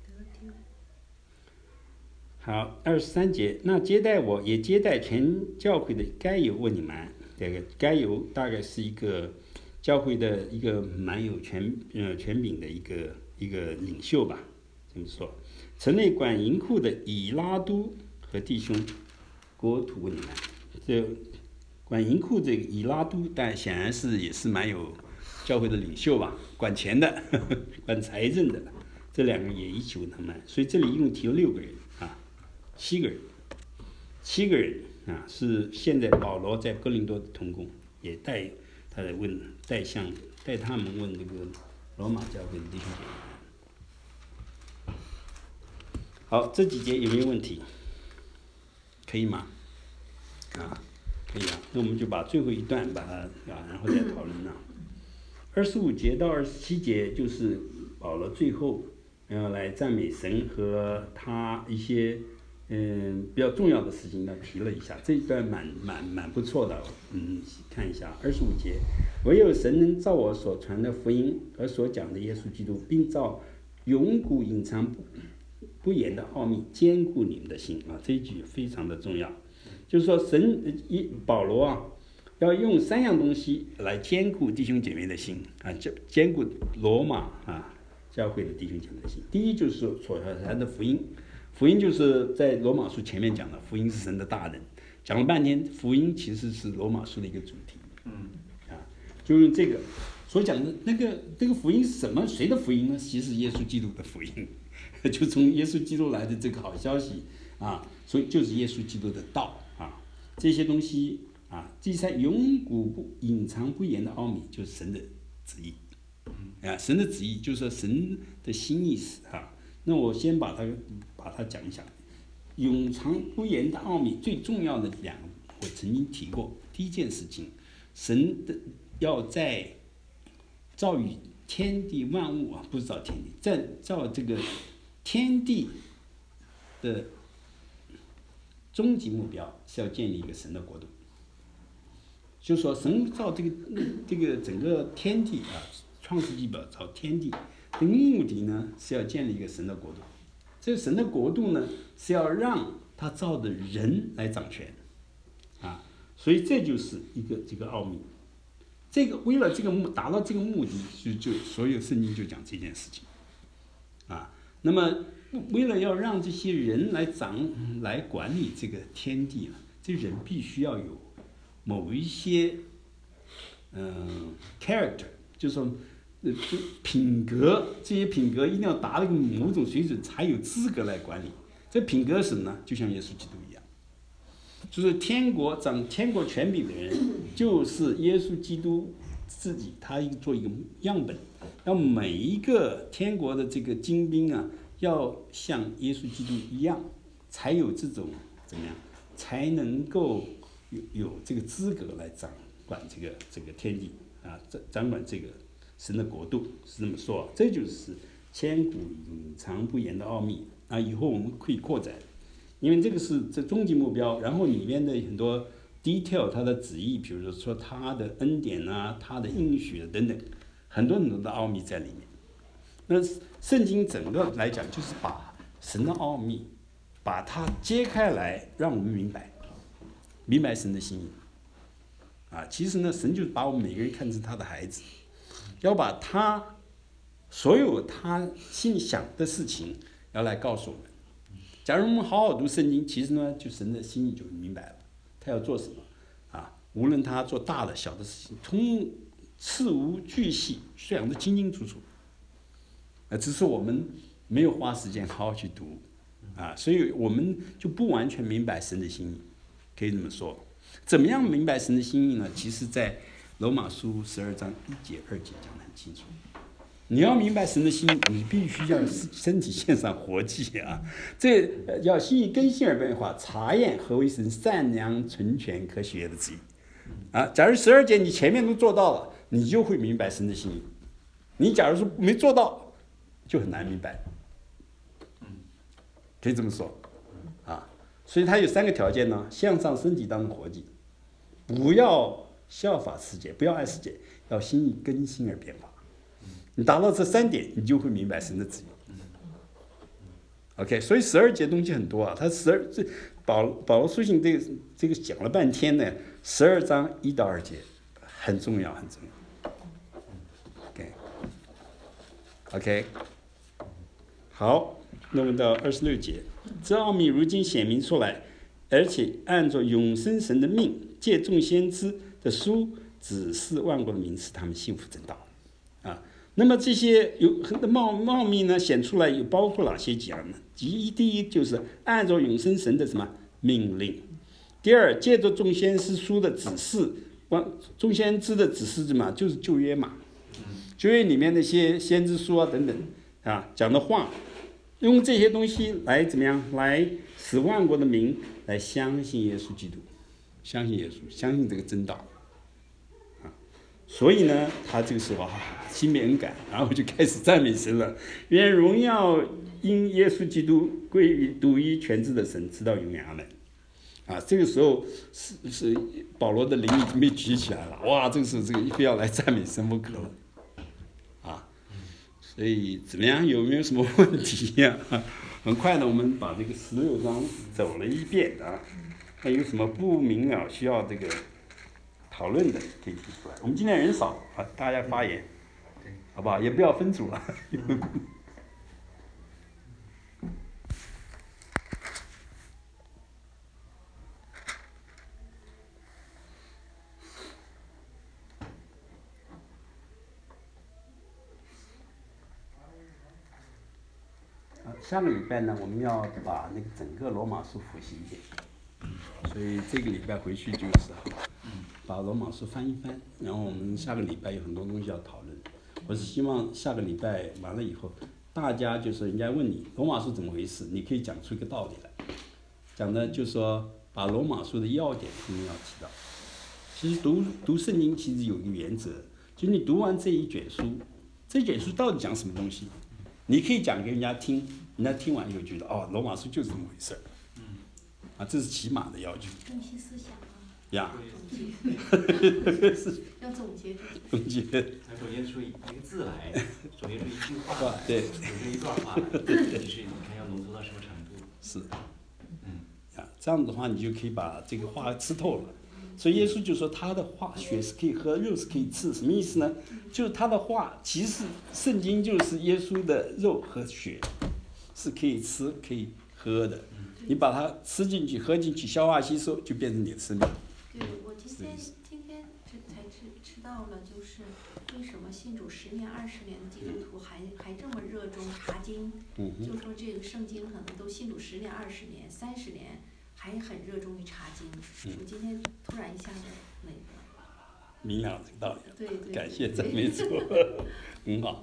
好，23节，那接待我也接待全教会的该有问你们安。这个该有大概是一个教会的一个蛮有权柄的一个领袖吧，这么说。城内管银库的以拉都和弟兄国土问你们，这管银库这个以拉都，但显然也是蛮有教会的领袖吧，管钱的，管财政的，这两个人也一起问他们。所以这里一共提了6个人啊，7个人啊，是现在保罗在哥林多的同工，也带他来问，带他们问这个罗马教会的弟兄姐妹。好，这几节有没有问题？可以吗？啊，可以啊。那我们就把最后一段把它然后再讨论了。25节到27节就是保罗最后来赞美神和他一些比较重要的事情呢提了一下，这一段蛮不错的，看一下25节，唯有神能照我所传的福音和所讲的耶稣基督，并照永古隐藏不言的奥秘坚固你们的心啊，这一句非常的重要，就是说保罗啊要用3样东西来坚固弟兄姐妹的心啊，坚固罗马教会的弟兄姐妹的心。第一就是说所传的福音。福音就是在罗马书前面讲的，福音是神的大能，讲了半天，福音其实是罗马书的一个主题，就用这个所讲的这个福音是什么？谁的福音呢？其实耶稣基督的福音，就从耶稣基督来的这个好消息啊，所以就是耶稣基督的道啊，这些东西啊，第三永古隐藏不言的奥秘，就是神的旨意，神的旨意就是说神的心意思啊。 那我先把它讲一讲。永藏不言的奥秘最重要的2个，我曾经提过。第一件事情，神的要在造与天地万物啊，不是造天地，在造这个天地的终极目标是要建立一个神的国度。就是说，神造这个整个天地啊，创世纪表造天地的目的呢，是要建立一个神的国度。这个神的国度呢，是要让他造的人来掌权，啊，所以这就是这个奥秘。为了达到这个目的，就所有圣经就讲这件事情，啊，那么为了要让这些人来管理这个天地啊，这人必须要有某一些character， 就是说品格，这些品格一定要达到一个某种水准，才有资格来管理。这品格是什么呢？就像耶稣基督一样，就是掌天国权柄的人，就是耶稣基督自己，他做一个样本，让每一个天国的这个精兵啊，要像耶稣基督一样，才有这种怎么样，才能够有这个资格来掌管这个天地啊，掌管这个神的国度，是这么说。这就是千古隐藏不言的奥秘啊！以后我们可以扩展，因为这个是终极目标，然后里面的很多 detail 它的旨意，比如说它的恩典啊，它的应许啊等等，很多的奥秘在里面。那圣经整个来讲，就是把神的奥秘，把它揭开来，让我们明白神的心意啊。其实呢，神就把我们每个人看成他的孩子，要把他所有他心里想的事情要来告诉我们。假如我们好好读圣经，其实呢，就神的心意就明白了，他要做什么啊？无论他做大的小的事情，从事无巨细想得清清楚楚，只是我们没有花时间好好去读啊，所以我们就不完全明白神的心意，可以这么说。怎么样明白神的心意呢？其实在罗马书12章1节2节讲得很清楚。你要明白神的心意，你必须要身体献上活祭啊！这要心意更新而变化，查验何为神善良、纯全、可喜悦的旨意啊！假如12节你前面都做到了，你就会明白神的心意。你假如说没做到，就很难明白。可以这么说啊！所以它有3个条件呢：向上身体当成活祭，不要效法世界，不要爱世界，要心意更新而变化。你达到这3点，你就会明白神的旨意。OK， 所以12节东西很多啊，他保罗书信这个讲了半天呢，12章1到2节很重要，很重要。OK， 好，那么到26节，这奥秘如今显明出来，而且按照永生神的命，借众先知的书指示万国的民，使他们信服正道啊。那么这些有很多奥秘呢，显出来有包括哪些讲呢？第一就是按照永生神的什么命令；第二，借着众先知书的指示，众先知的指示什么？就是旧约嘛，旧约里面那些先知书啊等等啊讲的话，用这些东西来怎么样？来使万国的民来相信耶稣基督，相信耶稣，相信这个真道。所以呢，他这个时候心被恩感，然后就开始赞美神了。愿荣耀因耶稣基督归于独一全知的神，直到永远。阿们。啊，这个时候是保罗的灵已经被举起来了，哇，这个是非要来赞美神不可了。啊，所以怎么样？有没有什么问题呀？很快的，我们把这个16章走了一遍啊。还有什么不明了需要这个讨论的可以提出来。我们今天人少啊，大家发言，好不好？也不要分组了。下个礼拜呢，我们要把那个整个罗马书复习一遍，所以这个礼拜回去就是把罗马书翻一翻，然后我们下个礼拜有很多东西要讨论。我是希望下个礼拜完了以后， 大家就是人家问你罗马书怎么回事，你可以讲出一个道理来，讲的就是说把罗马书的要点一定要提到。其实读圣经其实有一个原则，就是你读完这一卷书，这一卷书到底讲什么东西，你可以讲给人家听，人家听完以后觉得罗马书就是这么回事儿。这是起码的要求。 中心思想啊。 呀。 要总结。 总结。 要总结出一个字来，总结出一句话来， 对， 总结一段话来，就是你看要浓缩到什么程度。 是。这样子的话，你就可以把这个话吃透了。所以耶稣就说他的话，血是可以喝，肉是可以吃，什么意思呢？就是他的话，其实圣经就是耶稣的肉和血，是可以吃可以喝的。你把它吃进去、喝进去、消化吸收，就变成你的生命。 对，我今天才知道了，就是为什么信主10年、20年的基督徒还这么热衷查经，就说这个圣经可能都信主10年、20年、30年，还很热衷于查经。我今天突然一下子那个明了这个道理。 对， 感谢赞美主，很好。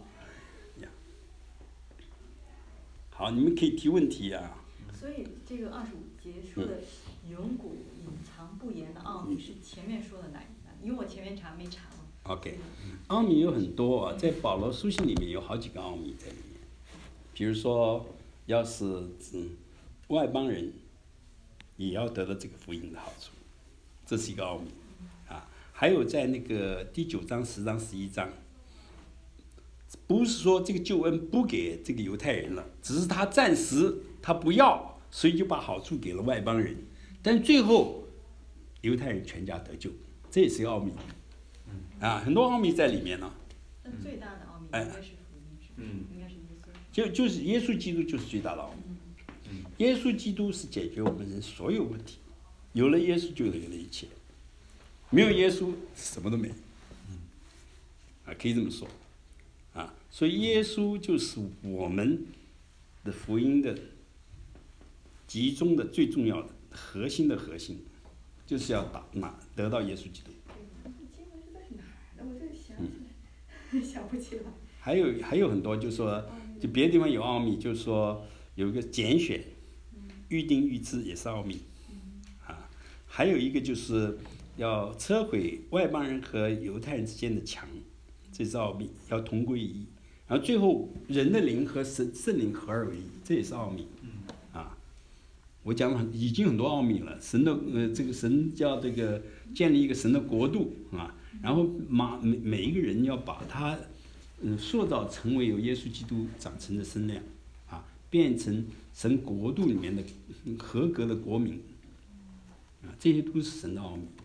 好，你们可以提问题啊。 所以这个25节说的永古隐藏不言的奥秘是前面说的哪一段？因为我前面没查嘛。 OK， 奥秘有很多啊，在保罗书信里面有好几个奥秘在里面。比如说，要是外邦人也要得到这个福音的好处，这是一个奥秘啊。还有在那个第9章、10章、11章，不是说这个救恩不给这个犹太人了，只是他暂时他不要。所以就把好处给了外邦人，但最后犹太人全家得救，这也是个奥秘。很多奥秘在里面呢。 那最大的奥秘应该是福音，应该是耶稣。 就是耶稣基督就是最大的奥秘。耶稣基督是解决我们人所有问题，有了耶稣就有了一切，没有耶稣什么都没有。可以这么说。所以耶稣就是我们的福音的集中的最重要的核心的核心，就是要得到耶稣基督。 经文是在哪儿的？我这想起来，想不起来。 还有很多，就是说，就别的地方有奥秘，就是说有一个拣选、预定、预知也是奥秘。还有一个就是要摧毁外邦人和犹太人之间的墙，这是奥秘，要同归于一。然后最后人的灵和圣灵合而为一，这也是奥秘。我讲了已经很多奥秘了，神的这个神叫这个建立一个神的国度然后每一个人要把他塑造成为有耶稣基督长成的身量变成神国度里面的合格的国民这些都是神的奥秘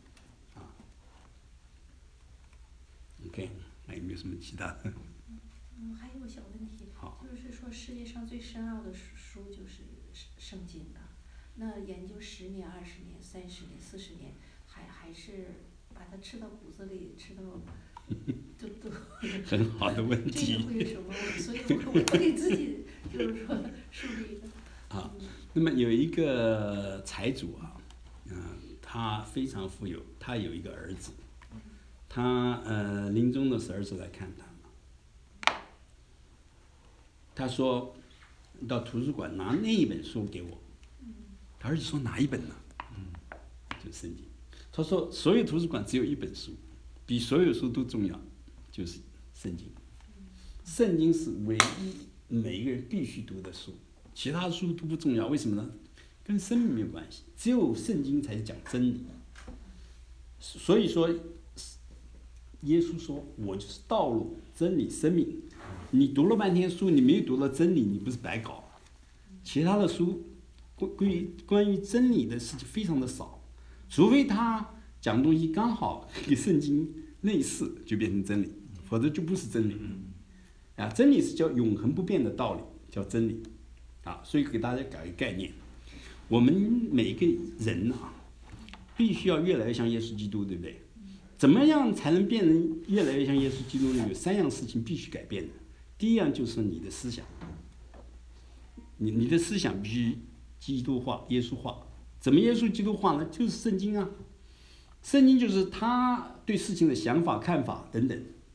OK， 那有没有什么其他的？ 还有个小问题，就是说世界上最深奥的书就是圣经的。那研究10年、20年、30年、40年，还是把它吃到骨子里，吃到都很好的问题。 这个会有什么？所以我给自己就是说树立一个。 那么有一个财主他非常富有，他有一个儿子，他临终的时候儿子来看他，他说到图书馆拿那一本书给我。他儿子说哪一本呢？就是圣经。他说所有图书馆只有一本书，比所有书都重要，就是圣经。圣经是唯一每一个人必须读的书，其他书都不重要。为什么呢？跟生命没有关系，只有圣经才是讲真理。所以说，耶稣说：“我就是道路、真理、生命。”你读了半天书，你没有读到真理，你不是白搞了？其他的书。关于真理的事情非常的少，除非他讲东西刚好跟圣经类似，就变成真理，否则就不是真理。真理是叫永恒不变的道理，叫真理。所以给大家搞一个概念，我们每个人必须要越来越像耶稣基督，对不对？怎么样才能变成越来越像耶稣基督呢？有3样事情必须改变的。第一样就是你的思想，你的思想必须基督化、耶稣化。怎么耶稣基督化呢？就是圣经啊。圣经就是他对事情的想法、看法等等。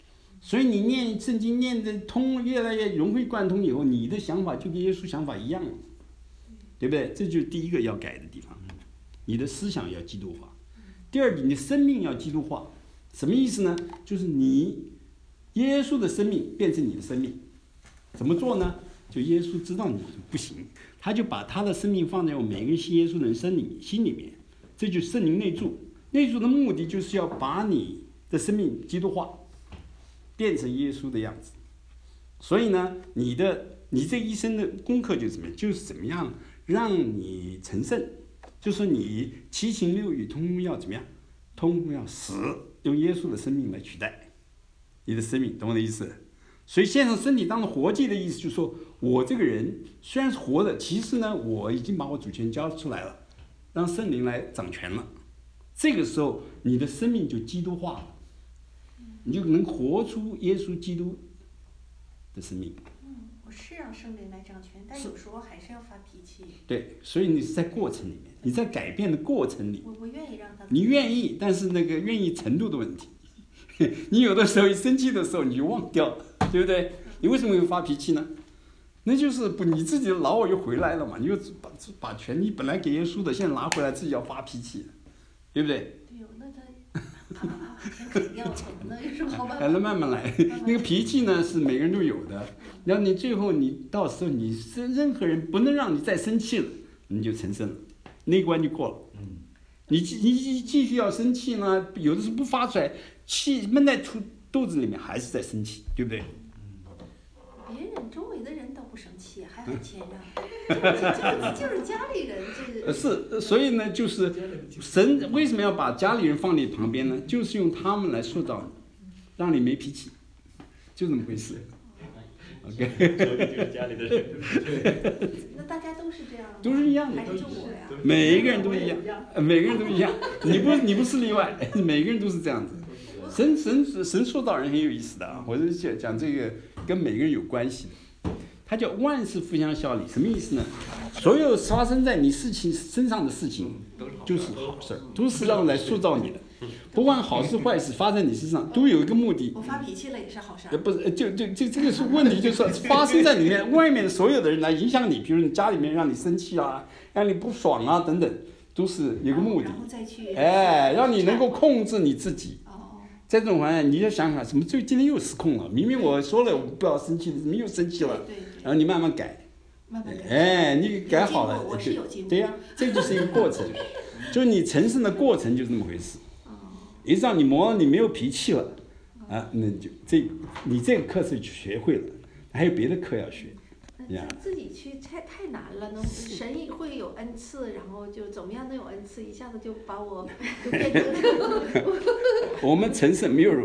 所以你念圣经念的通，越来越融会贯通以后，你的想法就跟耶稣想法一样了，对不对？这就是第一个要改的地方，你的思想要基督化。第二，你的生命要基督化，什么意思呢？就是你耶稣的生命变成你的生命，怎么做呢？就耶稣知道你不行，他就把他的生命放在我们每个信耶稣的人心里面，这就是圣灵内住。内住的目的就是要把你的生命基督化，变成耶稣的样子。所以呢，你这一生的功课就是怎么样？就是怎么样让你成圣，就是你七情六欲通通要怎么样？通通要死，用耶稣的生命来取代你的生命，懂我的意思？所以献上身体当成活祭的意思，就是说我这个人虽然是活的，其实呢，我已经把我主权交出来了，让圣灵来掌权了。这个时候，你的生命就基督化了，你就能活出耶稣基督的生命。 我是让圣灵来掌权，但有时候还是要发脾气。 对，所以你是在过程里面，你在改变的过程里， 我愿意让他。 你愿意，但是那个愿意程度的问题。你有的时候一生气的时候，你就忘掉了，对不对？你为什么会发脾气呢？那就是你自己的老我又回来了嘛，你又把权利本来给耶稣的，现在拿回来自己要发脾气，对不对？ 对，那他钱肯定要怎么呢？有什么好办法？ 那慢慢来，那个脾气呢是每个人都有的。然后你最后你到时候你是任何人不能让你再生气了，你就成圣了，那一关就过了。你继续要生气呢，有的时候不发出来，气闷在肚子里面，还是在生气，对不对？ 别人周围的人都不生气，还很谦让，就是家里人这。 是，所以呢，就是神为什么要把家里人放你旁边呢？就是用他们来塑造你，让你没脾气，就这么回事。OK。 就是家里的人。 那大家都是这样吗？ 都是一样的， 还是就我呀？ 每一个人都一样，每个人都一样，你不是例外，每个人都是这样子。神塑造人很有意思的啊，我是讲这个跟每个人有关系的。他叫万事互相效力，什么意思呢？所有发生在你身上的事情，就是好事，都是让来塑造你的。不管好事坏事发生在你身上，都有一个目的。 我发脾气了也是好事。 不是，就这个是问题，就是发生在里面，外面所有的人来影响你，比如你家里面让你生气啊，让你不爽啊等等，都是有个目的。 然后再去。 让你能够控制你自己。在这种环境，你就想想，怎么今天又失控了？明明我说了我不要生气，怎么又生气了？然后你慢慢改。你改好了，对呀，这就是一个过程，就是你成圣的过程就这么回事。一让你磨，你没有脾气了，那就你这个课是学会了，还有别的课要学。 自己去太难了，神会有恩赐，然后就怎么样能有恩赐，一下子就把我就变成。 我们成圣没有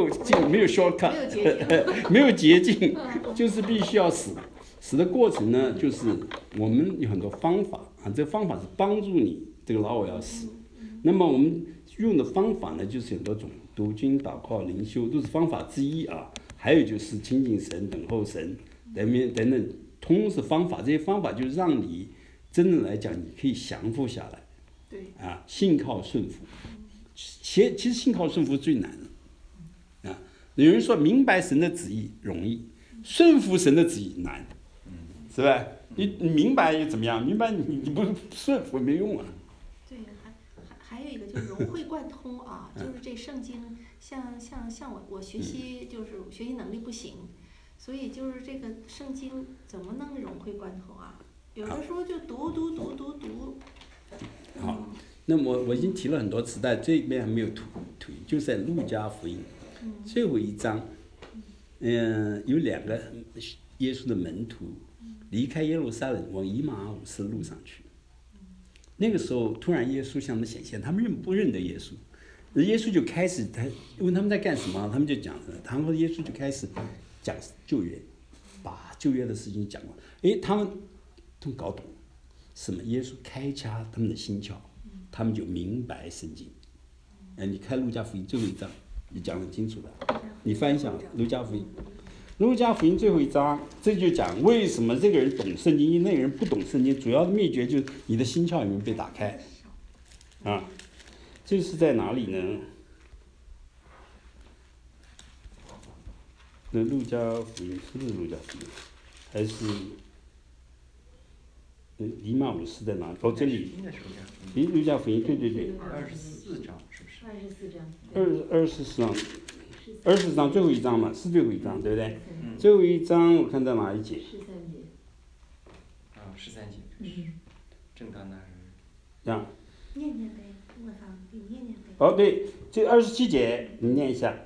shortcut， 没有捷径，就是必须要死。死的过程呢，就是我们有很多方法啊，这个方法是帮助你这个老我要死。那么我们用的方法呢，就是很多种，读经、祷告、灵修都是方法之一啊。还有就是亲近神、等候神等等，通是方法。这些方法就是让你真正来讲，你可以降服下来。 对。 信靠顺服。其实信靠顺服最难的。有人说明白神的旨意容易，顺服神的旨意难。是吧？你明白又怎么样？明白你不顺服没用啊。 对，还有一个就是融会贯通啊，就是这圣经像我学习就是学习能力不行，所以就是这个圣经怎么能融会贯通啊？有的时候就读。 好，那么我已经提了很多次，但这边还没有图，就是在路加福音最后一章，有两个耶稣的门徒。离开耶路撒冷往以马忤斯路上去，那个时候突然耶稣向他们显现，他们不认得耶稣，耶稣就开始问他们在干什么，他们就讲，然后耶稣就开始讲旧约，把旧约的事情讲完，他们都搞懂什么，耶稣开启他们的心窍，他们就明白圣经。你看路加福音最后一章，你讲得很清楚的，你翻一下路加福音。路加福音最后一章，这就讲为什么这个人懂圣经，那个人不懂圣经。主要的秘诀就是你的心窍有没有被打开，这是在哪里呢？ 那路加福音是不是路加福音？还是以马五世在哪里？哦，这里。路加福音，对。 24章是不是 ？24章。 24章最后一章嘛，是最后一章，对不对？最后一章我看到哪一节 ？13节。 13节。正当那日。 让。 念呗，我上给念呗。 哦，对，这27节你念一下。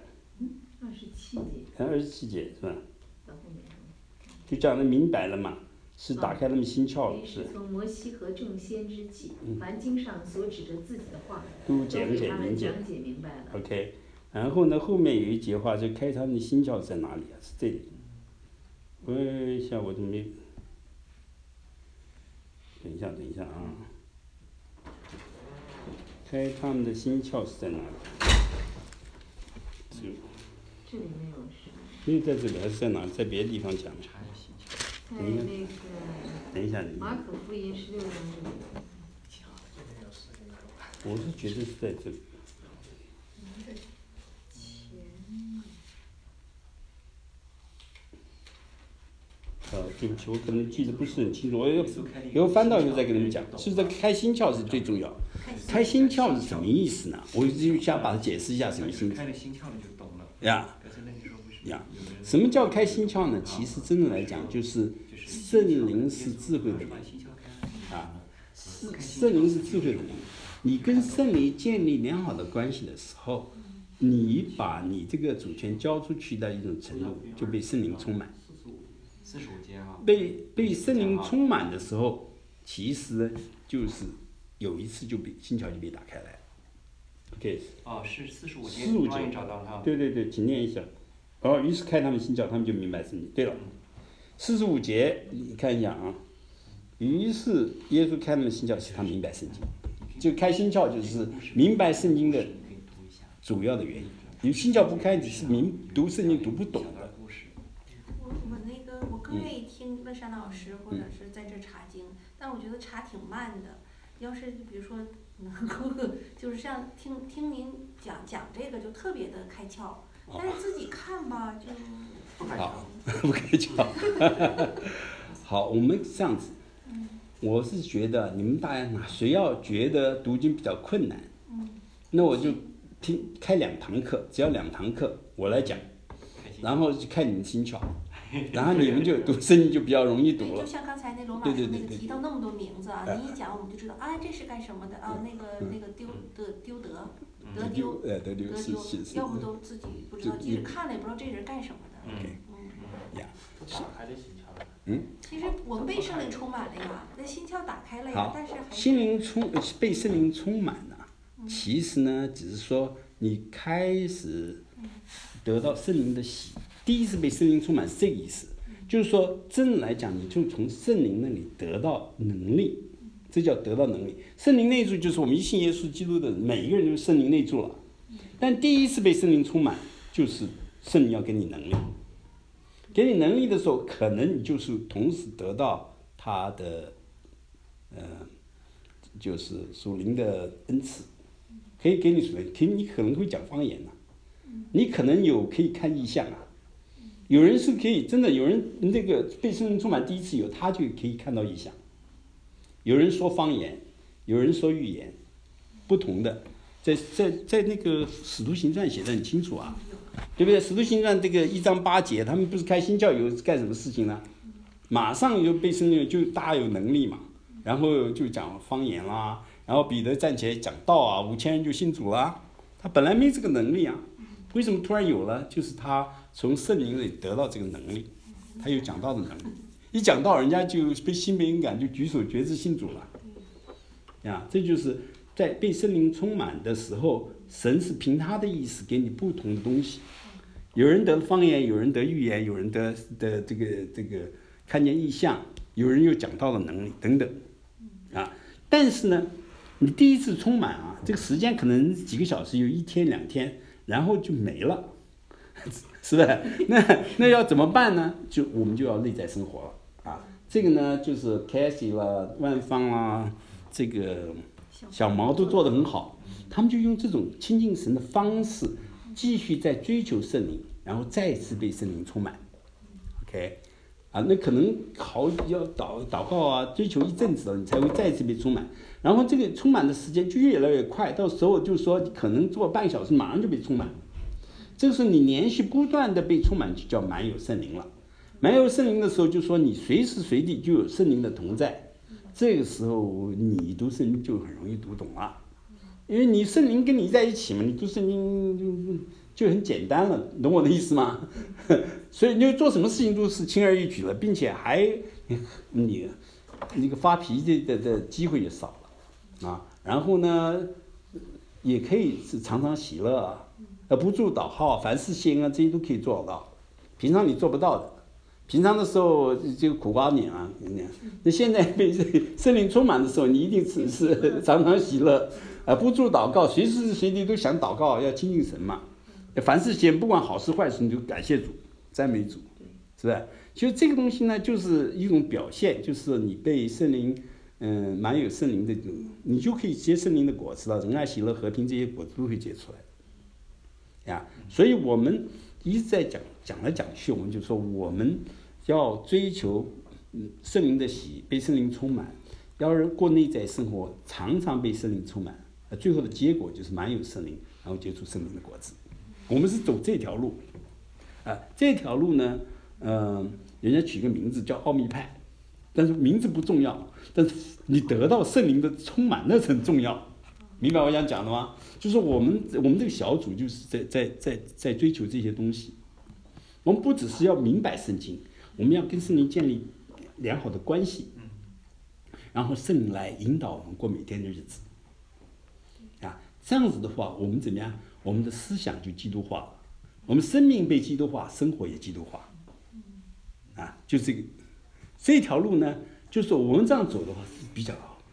27 节是吧？ 到后面。 就讲的明白了嘛，是打开他们心窍了， 是从摩西和众先知起，凡经上所指着自己的话， 都给他们讲解明白了。 OK， 然后呢，后面有一节话就开他们的心窍在哪里啊？是这里。我一下我怎么没？等一下啊！开他们的心窍是在哪里？ 这里没有是。 没有在这里，还是在哪？在别的地方讲。 在那个。 等一下。 马可福音16章这里。 我是觉得是在这里。对不起，我可能记得不是很清楚，我以后翻到以后再跟你们讲。是这开心窍是最重要。开心窍是什么意思呢？我就想把它解释一下什么意思。 开了心窍你就懂了。 呀，什么叫开心窍呢？其实真的来讲，就是圣灵是智慧的灵啊，圣灵是智慧的灵。你跟圣灵建立良好的关系的时候，你把你这个主权交出去的一种程度，就被圣灵充满。被圣灵充满的时候，其实就是有一次心窍就被打开来了。OK。 是45节，终于找到了。 对，请念一下。于是开他们心窍，他们就明白圣经。对了，45节你看一下啊。于是耶稣开他们的心窍，使他明白圣经。就开心窍就是明白圣经的主要的原因。你心窍不开，你是读圣经读不懂的。 我更愿意听乐山老师或者是在这查经，但我觉得查挺慢的。要是比如说能够就是像听您讲这个就特别的开窍，但是自己看吧就不开窍。好，我们这样子。我是觉得你们大家谁要觉得读经比较困难，那我就开2堂课，只要2堂课我来讲，然后就看你们心窍，然后你们就读圣经就比较容易读了。 就像刚才那罗马书那个提到那么多名字啊，你一讲我们就知道啊，这是干什么的啊？那个丢德，要不都自己不知道，即使看了也不知道这人干什么的。 打开的心窍。 其实我们被圣灵充满了呀，那心窍打开了呀，但是被圣灵充满了，其实呢，只是说你开始得到圣灵的喜，第一次被圣灵充满是这个意思，就是说真的来讲，你就从圣灵那里得到能力，这叫得到能力。圣灵内住就是我们一信耶稣基督的每一个人都是圣灵内住了，但第一次被圣灵充满，就是圣灵要给你能力。给你能力的时候，可能你就是同时得到他的，就是属灵的恩赐，可以给你属灵，你可能会讲方言呐，你可能可以看异象啊，有人是可以真的，有人那个被圣灵充满第一次有，他就可以看到异象，有人说方言，有人说预言，不同的，在那个使徒行传写得很清楚啊。对不对？使徒行传这个1章8节，他们不是开心窍有干什么事情呢？马上就被圣灵就大有能力嘛，然后就讲方言啦，然后彼得站起来讲道啊，5000人就信主啦。他本来没这个能力啊，为什么突然有了？就是他从圣灵里得到这个能力，他有讲道的能力。一讲道，人家就心被恩感，就举手决志信主了。这就是在被圣灵充满的时候。神是凭他的意思给你不同的东西，有人得方言，有人得预言，有人得这个看见异象，有人又讲道的能力等等，但是呢，你第一次充满啊，这个时间可能几个小时，有1天2天，然后就没了，是吧？那要怎么办呢？我们就要内在生活了啊。这个呢，就是 Cassie 啦、万芳啦，这个小毛都做得很好。他们就用这种亲近神的方式，继续在追求圣灵然后再次被圣灵充满。OK， 那可能要祷告啊，追求一阵子了，你才会再次被充满。然后这个充满的时间就越来越快，到时候就是说可能做半小时马上就被充满。这个时候你连续不断的被充满，就叫满有圣灵了。满有圣灵的时候，就说你随时随地就有圣灵的同在。这个时候你读圣经就很容易读懂了，因为你圣灵跟你在一起嘛，你读圣经就很简单了，懂我的意思吗？所以你做什么事情都是轻而易举了，并且还你那个发脾气的机会也少了啊。然后呢，也可以是常常喜乐，不住祷告，凡事谢恩啊，这些都可以做到。平常你做不到的，平常的时候就苦瓜脸啊，那现在被圣灵充满的时候，你一定是常常喜乐，不住祷告，随时随地都想祷告，要亲近神嘛。凡事谢恩，不管好事坏事，你就感谢主，赞美主，是吧？其实这个东西呢，就是一种表现，就是你被圣灵，满有圣灵的，你就可以结圣灵的果子了，仁爱、喜乐、和平这些果子都会结出来，呀。所以我们一直在讲来讲去，我们就说我们要追求圣灵的喜，被圣灵充满，要过内在生活，常常被圣灵充满，最后的结果就是满有圣灵，然后结出圣灵的果子。我们是走这条路，这条路呢，人家取个名字叫奥秘派，但是名字不重要，但是你得到圣灵的充满那很重要，明白我想讲的吗？就是我们这个小组就是在追求这些东西，我们不只是要明白圣经，我们要跟圣灵建立良好的关系，然后圣灵来引导我们过每天的日子，这样子的话，我们怎么样？我们的思想就基督化了，我们生命被基督化，生活也基督化，就这条路呢，就是我们这样走的话是比较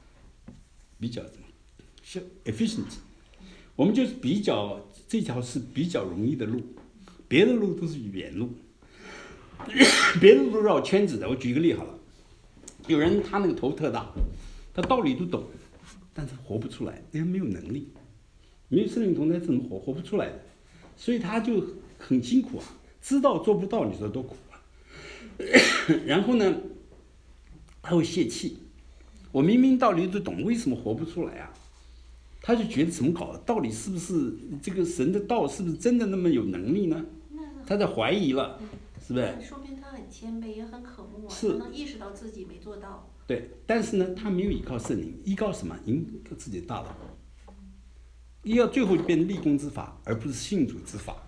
像 efficient， 我们就是比较这条是比较容易的路，别的路都是远路，别的路绕圈子的。我举一个例好了，有人他那个头特大，他道理都懂，但是活不出来，因为没有能力。没有圣灵同在怎么活不出来的，所以他就很辛苦啊，知道做不到，你说多苦啊。然后呢，他会泄气，我明明道理都懂，为什么活不出来啊？他就觉得怎么搞的，到底是不是这个神的道是不是真的那么有能力呢？他在怀疑了，是不是？ 说明他很谦卑，也很渴慕啊， 是他能意识到自己没做到。 对，但是呢，他没有依靠圣灵，依靠什么？依靠自己的大脑。要最后就变成立功之法，而不是信主之法。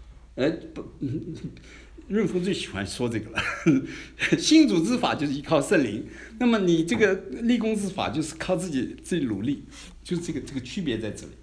润峰最喜欢说这个了，信主之法就是依靠圣灵，那么你这个立功之法就是靠自己努力，就是这个区别在这里，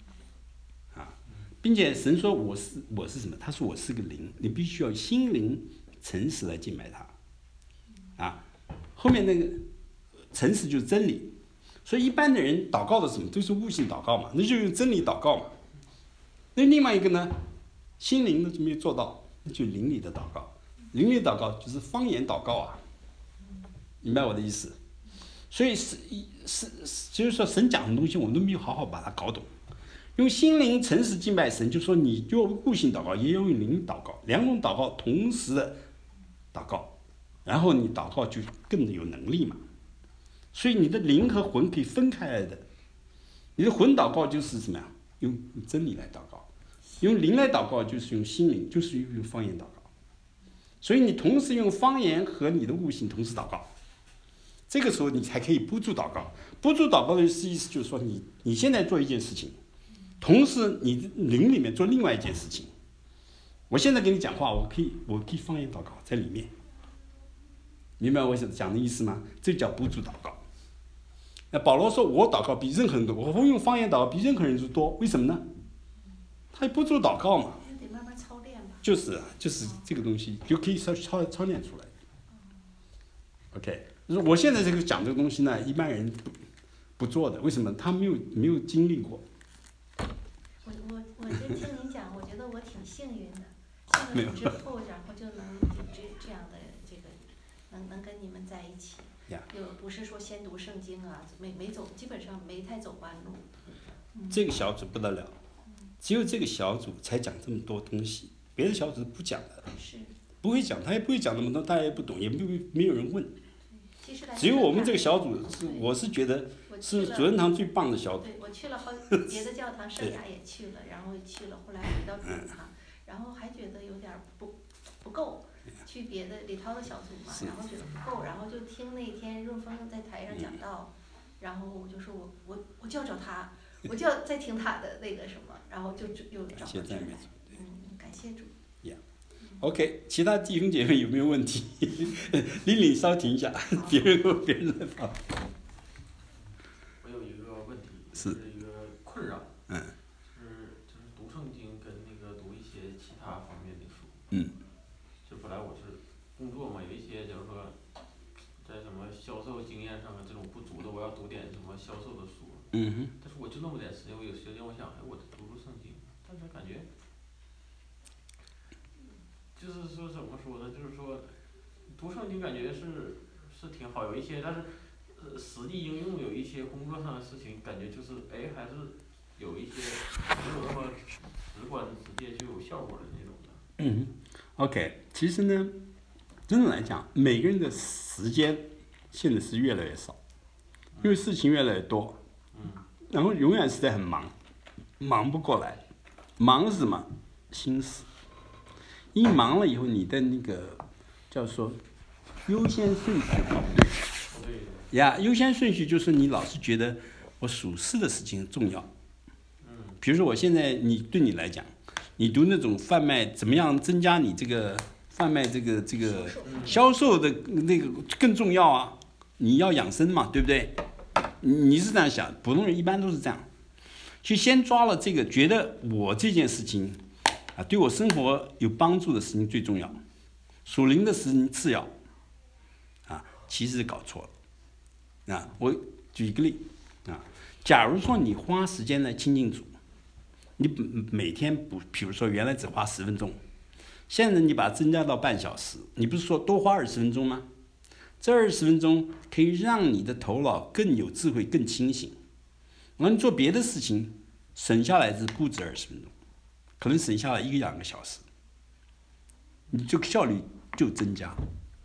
并且神说我是什么？他说我是个灵，你必须要心灵诚实来敬拜他，后面那个诚实就是真理。所以一般的人祷告的什么都是悟性祷告嘛，那就用真理祷告嘛。那另外一个呢，心灵的就没有做到，那就灵里的祷告。灵里祷告就是方言祷告啊，明白我的意思？所以就是说神讲的东西我们都没有好好把它搞懂。用心灵诚实敬拜神，就说你就悟性祷告，也要用灵祷告，两种祷告同时的祷告，然后你祷告就更有能力嘛。所以你的灵和魂可以分开来的，你的魂祷告就是什么呀？用真理来祷告，用灵来祷告就是用心灵，就是用方言祷告。所以你同时用方言和你的悟性同时祷告，这个时候你才可以不住祷告。不住祷告的意思就是说你现在做一件事情，同时你灵里面做另外一件事情。我现在跟你讲话，我可以方言祷告在里面，明白我讲的意思吗？这叫不住祷告。那保罗说我祷告比任何人多，我会用方言祷告比任何人都多，为什么呢？他也不住祷告嘛， 得慢慢操练吧。 就是这个东西就可以操练出来。OK， 我现在讲这个东西呢，一般人不做的，为什么？他没有经历过。 我就听您讲，我觉得我挺幸运的，信了主之后，然后就能这样的这个能跟你们在一起。又不是说先读圣经啊，没走，基本上没太走弯路。 这个小组不得了，只有这个小组才讲这么多东西， 别的小组不讲的， 是， 不会讲，他也不会讲那么多，大家也不懂，也没有人问。 其实来只有我们这个小组我是觉得是主任堂最棒的小组。 对，我去了别的教堂，圣雅也去了，然后去了，后来回到主任堂，然后还觉得有点不够。去别的李涛的小组嘛，然后觉得不够，然后就听那天润峰在台上讲道，然后我就说我就要找他，我就要再听他的那个什么，然后就又找到进来。感谢主。 OK， 其他弟兄姐妹有没有问题？玲玲稍停一下，别人来发。 我有一个问题， 是一个困扰，就是读圣经跟那个读一些其他方面的书。就本来我是工作嘛，有一些假如说在什么销售经验上这种不足的，我要读点什么销售的书。但是我就那么点时间，我有时间我想，我读读圣经，但是感觉。就是说怎么说呢？就是说，读圣经感觉是挺好，有一些，但是实际应用有一些工作上的事情，感觉就是还是有一些没有那么直观直接就有效果的那种的。 OK， 其实呢，真的来讲，每个人的时间现在是越来越少，因为事情越来越多，然后永远是在很忙，忙不过来，忙是什么？心思。一忙了以后，你的那个叫说优先顺序搞不对呀。优先顺序就是你老是觉得我属世的事情重要。比如说我现在对你来讲，你读那种贩卖怎么样增加你这个贩卖这个销售的那个更重要啊？你要养生嘛，对不对？你是这样想，普通人一般都是这样，就先抓了这个，觉得我这件事情。对我生活有帮助的事情最重要，属灵的事情次要，其实搞错了，我举一个例，假如说你花时间来亲近主，你每天比如说原来只花10分钟，现在你把它增加到半小时，你不是说多花20分钟吗？这20分钟可以让你的头脑更有智慧、更清醒，然后你做别的事情省下来是不止20分钟。可能省下来1个2个小时，你这个效率就增加。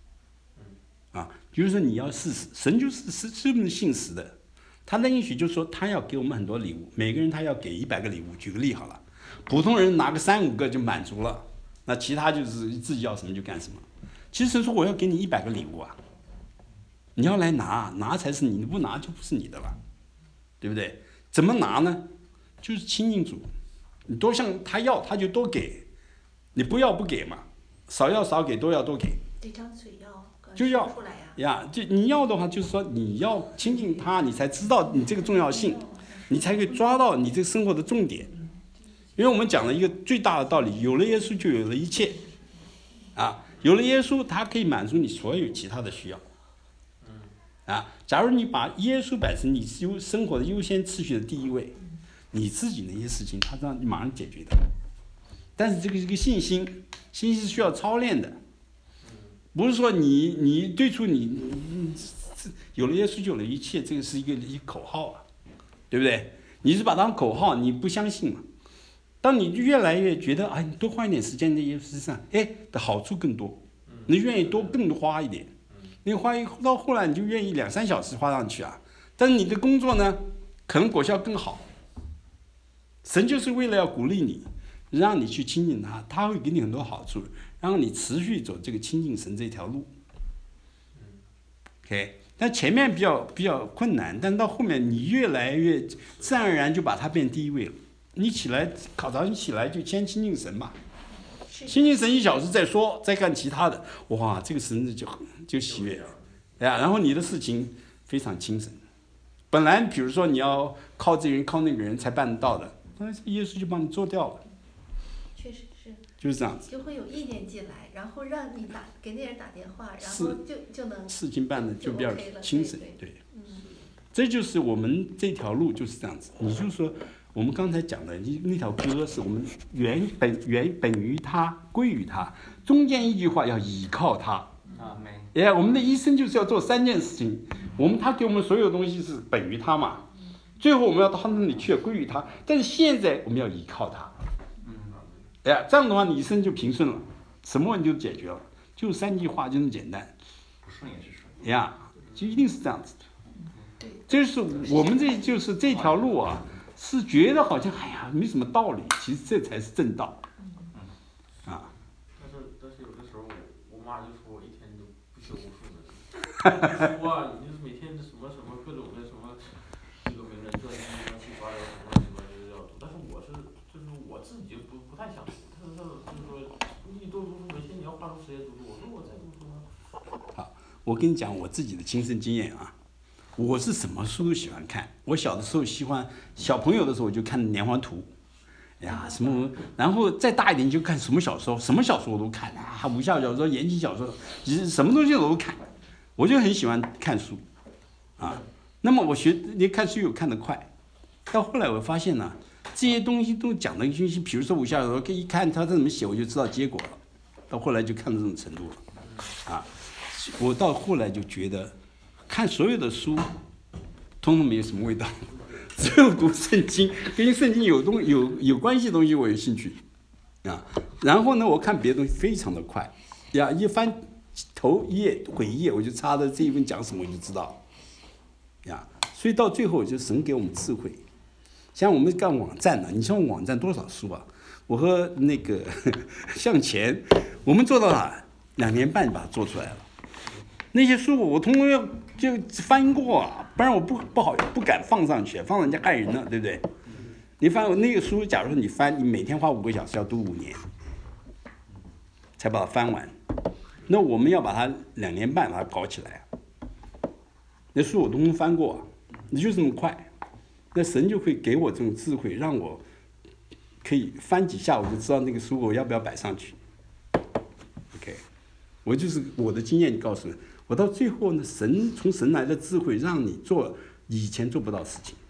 比如说你要试试，神就是这么信实的，他的应许就是说他要给我们很多礼物，每个人他要给100个礼物。举个例好了，普通人拿个3、5个就满足了，那其他就是自己要什么就干什么。其实神说我要给你100个礼物啊，你要来拿才是你，不拿就不是你的了，对不对？怎么拿呢？就是亲近主。你多向他要，他就多给；你不要不给嘛，少要少给，多要多给。 这张嘴要就要出来呀。 就你要的话，就是说你要亲近他，你才知道你这个重要性，你才可以抓到你这个生活的重点。因为我们讲了一个最大的道理：有了耶稣就有了一切。有了耶稣，他可以满足你所有其他的需要。假如你把耶稣摆成你生活的优先次序的第一位。你自己那些事情，他让你马上解决的。但是这个是个信心是需要操练的，不是说你对出你有了耶稣就有了一切，这个是一个口号啊，对不对？你是把它当口号，你不相信嘛？当你越来越觉得你多花一点时间在耶稣身上，的好处更多，你愿意更花一点，你到后来你就愿意2、3小时花上去啊。但是你的工作呢，可能果效更好。神就是为了要鼓励你，让你去亲近他，他会给你很多好处，让你持续走这个亲近神这条路。OK， 但前面比较困难，但到后面你越来越自然而然就把它变第一位了。你起来早上起来就先亲近神嘛，亲近神1小时再说，再干其他的，哇，这个神就喜悦，然后你的事情非常轻省。本来比如说你要靠这个人靠那个人才办得到的。耶稣就帮你做掉了， 确实是， 就是这样子， 就会有意念进来，然后让你给那人打电话，然后就能事情办的就比较轻省，对， 这就是我们这条路就是这样子。你就说我们刚才讲的，那条歌是我们原本于他，归于他，中间一句话要倚靠他。我们的一生就是要做3件事情，他给我们所有东西是本于他嘛。最后我们要到他那里去，归于他。但是现在我们要依靠他， 呀，这样的话你一生就平顺了，什么问题都解决了，就3句话就这么简单。 不顺也是顺。 呀，就一定是这样子的。这是我们就是这条路啊，是觉得好像哎呀没什么道理，其实这才是正道。啊。 但是有的时候我妈就说我一天都不学无术的。书啊，你就是每天什么各种的什么这个名人传记乱七八糟什么要读，但是就是我自己就不太想读。他就是说你多读书，每天你要花出时间读书。我说我再读书啊。 好，我跟你讲我自己的亲身经验啊。我是什么书都喜欢看。我小的时候喜欢，小朋友的时候我就看连环图，呀什么，然后再大一点就看什么小说我都看啊，武侠小说、言情小说，其实什么东西我都看。我就很喜欢看书，啊，那么你看书又看得快，到后来我发现呢，这些东西都讲的东西，比如说武侠小说，一看他怎么写，我就知道结果了。到后来就看到这种程度了，啊，我到后来就觉得。看所有的书，通通没有什么味道，只有读圣经，跟圣经有关系的东西我有兴趣，啊，然后呢，我看别的东西非常的快，呀，一翻头一页尾页，我就插着这一份讲什么我就知道，呀，所以到最后就神给我们智慧，像我们干网站呢，你像网站多少书啊？我和那个向前，我们做到了2年半把它做出来了。那些书我通通要就翻过啊，不然我不敢放上去，放人家害人了，对不对？你翻那个书，假如说你翻，你每天花5个小时，要读5年，才把它翻完。那我们要把它2年半把它搞起来，那书我通通翻过，你就这么快，那神就会给我这种智慧，让我可以翻几下，我就知道那个书我要不要摆上去。OK， 我就是我的经验告诉你。我到最后呢，从神来的智慧，让你做以前做不到的事情。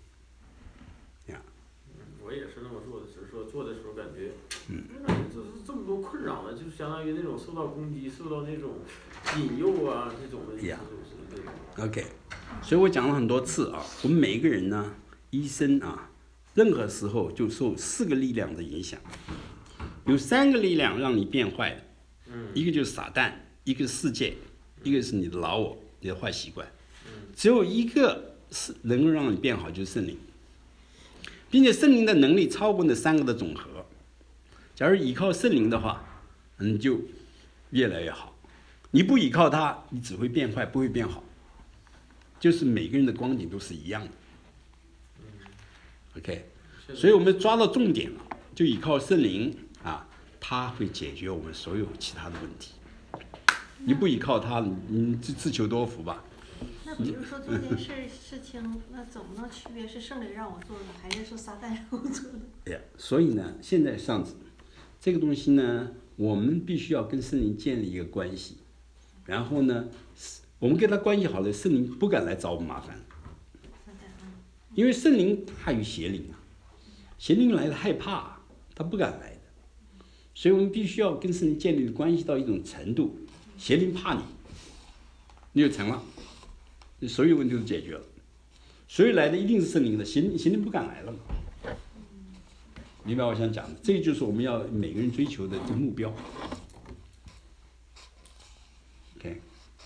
我也是那么做的，只是说做的时候感觉，这么多困扰呢，就是相当于那种受到攻击、受到那种引诱啊，这种的。 OK， 所以我讲了很多次啊，我们每一个人呢，一生啊，任何时候就受4个力量的影响，有3个力量让你变坏的，一个就是撒旦，一个是世界。一个是你的老我，你的坏习惯，只有一个是能够让你变好，就是圣灵，并且圣灵的能力超过那3个的总和。假如依靠圣灵的话，你就越来越好；你不依靠它，你只会变坏，不会变好。就是每个人的光景都是一样的。OK， 所以我们抓到重点了，就依靠圣灵啊，它会解决我们所有其他的问题。你不依靠他，你自求多福吧。 那比如说做件事情，那怎么能区别是圣灵让我做的，还是说撒旦让我做的？ 哎呀，所以呢，现在上次这个东西呢，我们必须要跟圣灵建立一个关系，然后呢，我们跟他关系好了，圣灵不敢来找我们麻烦，因为圣灵他有邪灵啊，邪灵来了害怕，他不敢来的，所以我们必须要跟圣灵建立的关系到一种程度。邪灵怕你，你就成了，所有问题都解决了。所以来的一定是圣灵的，邪灵不敢来了嘛。明白我想讲的，这就是我们要每个人追求的这个目标。OK，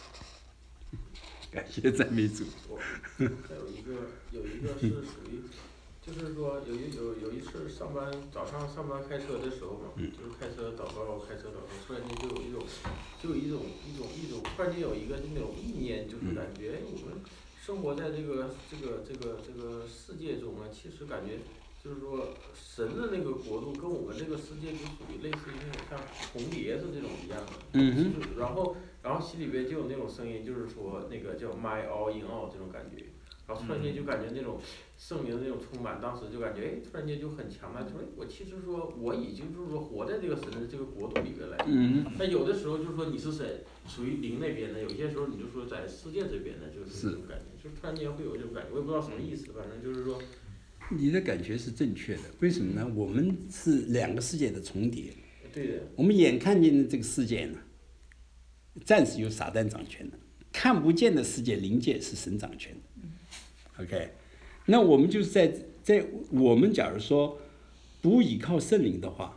感谢赞美主。 还有一个是属于。就是说有一次早上上班开车的时候嘛，就是开车祷告，突然间就有一种突然间有一个那种意念，就是感觉我们生活在这个世界中啊，其实感觉就是说神的那个国度跟我们这个世界就属于类似于那种像重叠是这种一样的，然后心里边就有那种声音，就是说那个叫 my all in all 这种感觉。然后突然间就感觉那种圣灵的那种充满，当时就感觉突然间就很强大，就说我其实说我已经就是说活在这个神的这个国度里边来。但有的时候就是说你是谁，属于灵那边的，有些时候你就说在世界这边的，就是这种感觉，就突然间会有这种感觉，我也不知道什么意思，反正就是说。 你的感觉是正确的，为什么呢？我们是2个世界的重叠。 对的。 我们眼看见的这个世界呢，暂时由撒旦掌权的；看不见的世界灵界是神掌权的。OK， 那我们就是在我们假如说不依靠圣灵的话，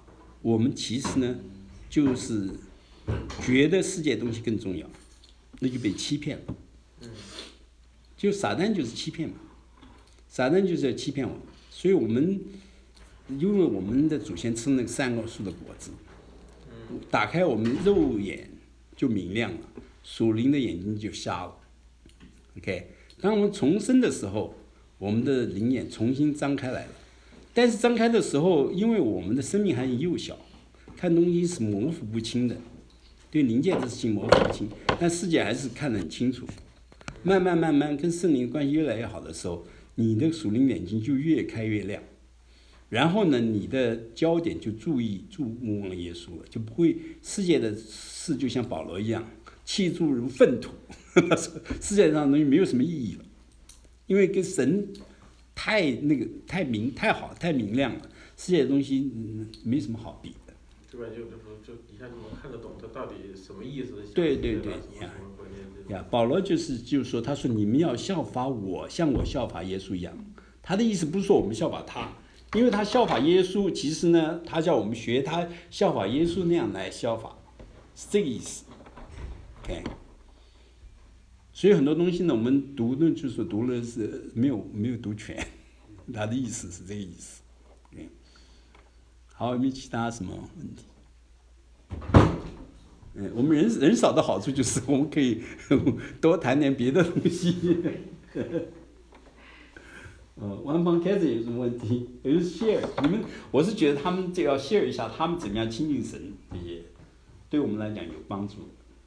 我们其实呢，就是觉得世界东西更重要，那就被欺骗了。就撒旦就是欺骗嘛，撒旦就是要欺骗我们，所以我们因为我们的祖先吃那个善恶树的果子，打开我们肉眼就明亮了，属灵的眼睛就瞎了。OK， 当我们重生的时候，我们的灵眼重新张开来了。但是张开的时候，因为我们的生命还很幼小，看东西是模糊不清的，对灵界的事情模糊不清，但世界还是看得很清楚。慢慢跟圣灵关系越来越好的时候，你的属灵眼睛就越开越亮。然后呢，你的焦点就注目望耶稣了，就不会世界的事就像保罗一样，弃诸如粪土。世界上的东西没有什么意义了，因为跟神太好太明亮了，世界的东西没什么好比的。 这边就一下就能看得懂它到底什么意思。 对呀，保罗就是说，他说你们要效法我，像我效法耶稣一样。他的意思不是说我们效法他，因为他效法耶稣，其实呢，他叫我们学他效法耶稣那样来效法，是这个意思。OK。所以很多东西呢，我们读呢，就是读了是没有读全，他的意思是这个意思。好，有没有其他什么问题？我们人少的好处就是我们可以多谈点别的东西。官方开始有什么问题？有 share， 我是觉得他们就要 share 一下他们怎么样亲近神，也对我们来讲有帮助。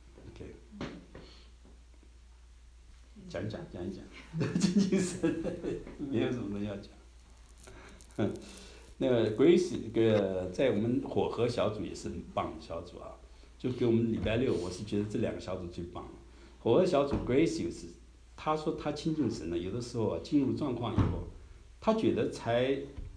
讲一讲，亲近神，没有什么要讲。那个 Grace 在我们火河小组也是很棒的小组啊，就给我们礼拜六，我是觉得这2个小组最棒。火河小组 Grace 也是，他说他亲近神了，有的时候进入状况以后，他觉得才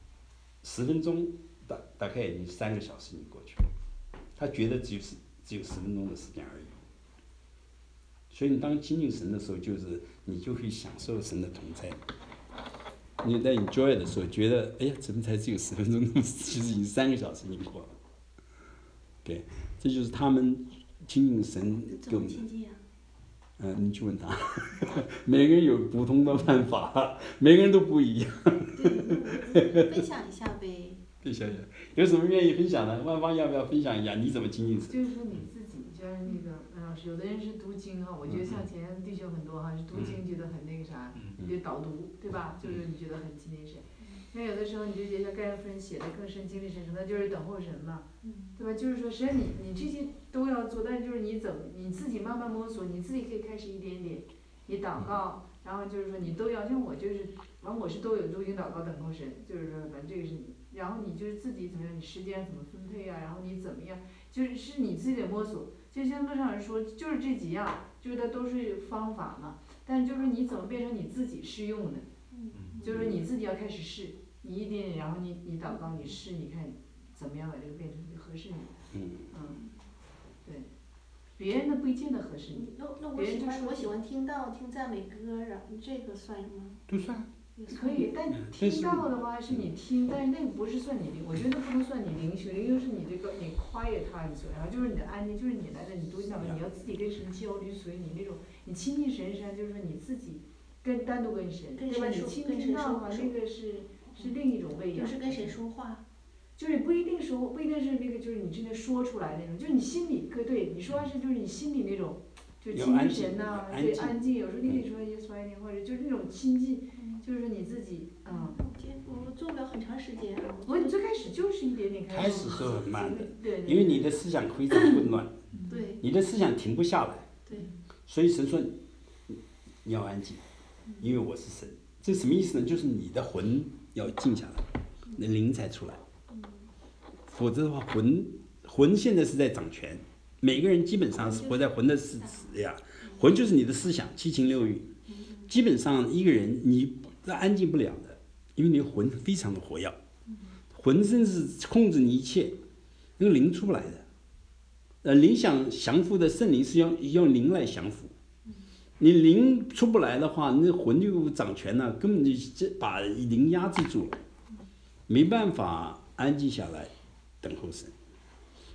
10分钟，大概已经3个小时你过去了，他觉得只有10分钟的时间而已。所以你当亲近神的时候，就是你就会享受神的同在。你在 enjoy 的时候，觉得哎呀，怎么才只有10分钟？其实已经3个小时已经过了。对，这就是他们亲近神给我们。 怎么亲近啊？ 你去问他，每个人有不同的办法，每个人都不一样。 对，分享一下呗。 分享一下，有什么愿意分享的？万芳要不要分享一下？你怎么亲近神？ 就是说你自己，就像那个文老师，有的人是读经哈，我觉得像前面弟兄很多哈，是读经觉得很那个啥，你就导读，对吧？就是你觉得很亲近神。像有的时候你就觉得像盖恩夫人写的更深经历神，那就是等候神嘛，对吧？就是说，实际上你这些都要做，但是就是你自己慢慢摸索，你自己可以开始一点点，你祷告，然后就是说你都要，像我就是我是都有读经祷告等候神，就是说反正这个是你，然后你就是自己怎么样，你时间怎么分配啊，然后你怎么样，就是你自己得摸索。就像陆上人说，就是这几样，就是它都是方法嘛，但是就是你怎么变成你自己适用的，就是你自己要开始试，你一点点，然后你祷告，你试，你看怎么样把这个变成合适你，对，别人的不一定的合适你。 那我喜欢听赞美歌，然后这个算什么？ 都算。 可以，但听到的话是你听，但是那个不是算你灵，我觉得不能算你灵修，灵修是你这个你quiet time，然后就是你的安静，就是你来的你读经祷告，你要自己跟神交流，所以你那种你亲近神山，就是说你自己单独跟神，对吧？你亲近到的话，那个是另一种味道。 就是跟谁说话？ 就是不一定是那个，就是你真的说出来那种，就是你心里对你说话是就是你心里那种，就亲近神呐，对安静，有时候你可以说耶稣爱你，或者就是那种亲近。就是你自己， 我做不了很长时间。 我最开始就是一点点开始是很慢的， 对， 因为你的思想非常混乱， 对， 你的思想停不下来， 对， 所以神说你要安静，因为我是神。这什么意思呢？就是你的魂要静下来，你的灵才出来，否则的话，魂现在是在掌权，每个人基本上是活在魂的呀，魂就是你的思想、七情六欲，基本上一个人你是安静不了的，因为你的魂非常的活跃，浑身是控制你一切，那个灵出不来的。灵想降服的圣灵是用灵来降服，你灵出不来的话，那魂就掌权了，根本就把灵压制住了，没办法安静下来等候神。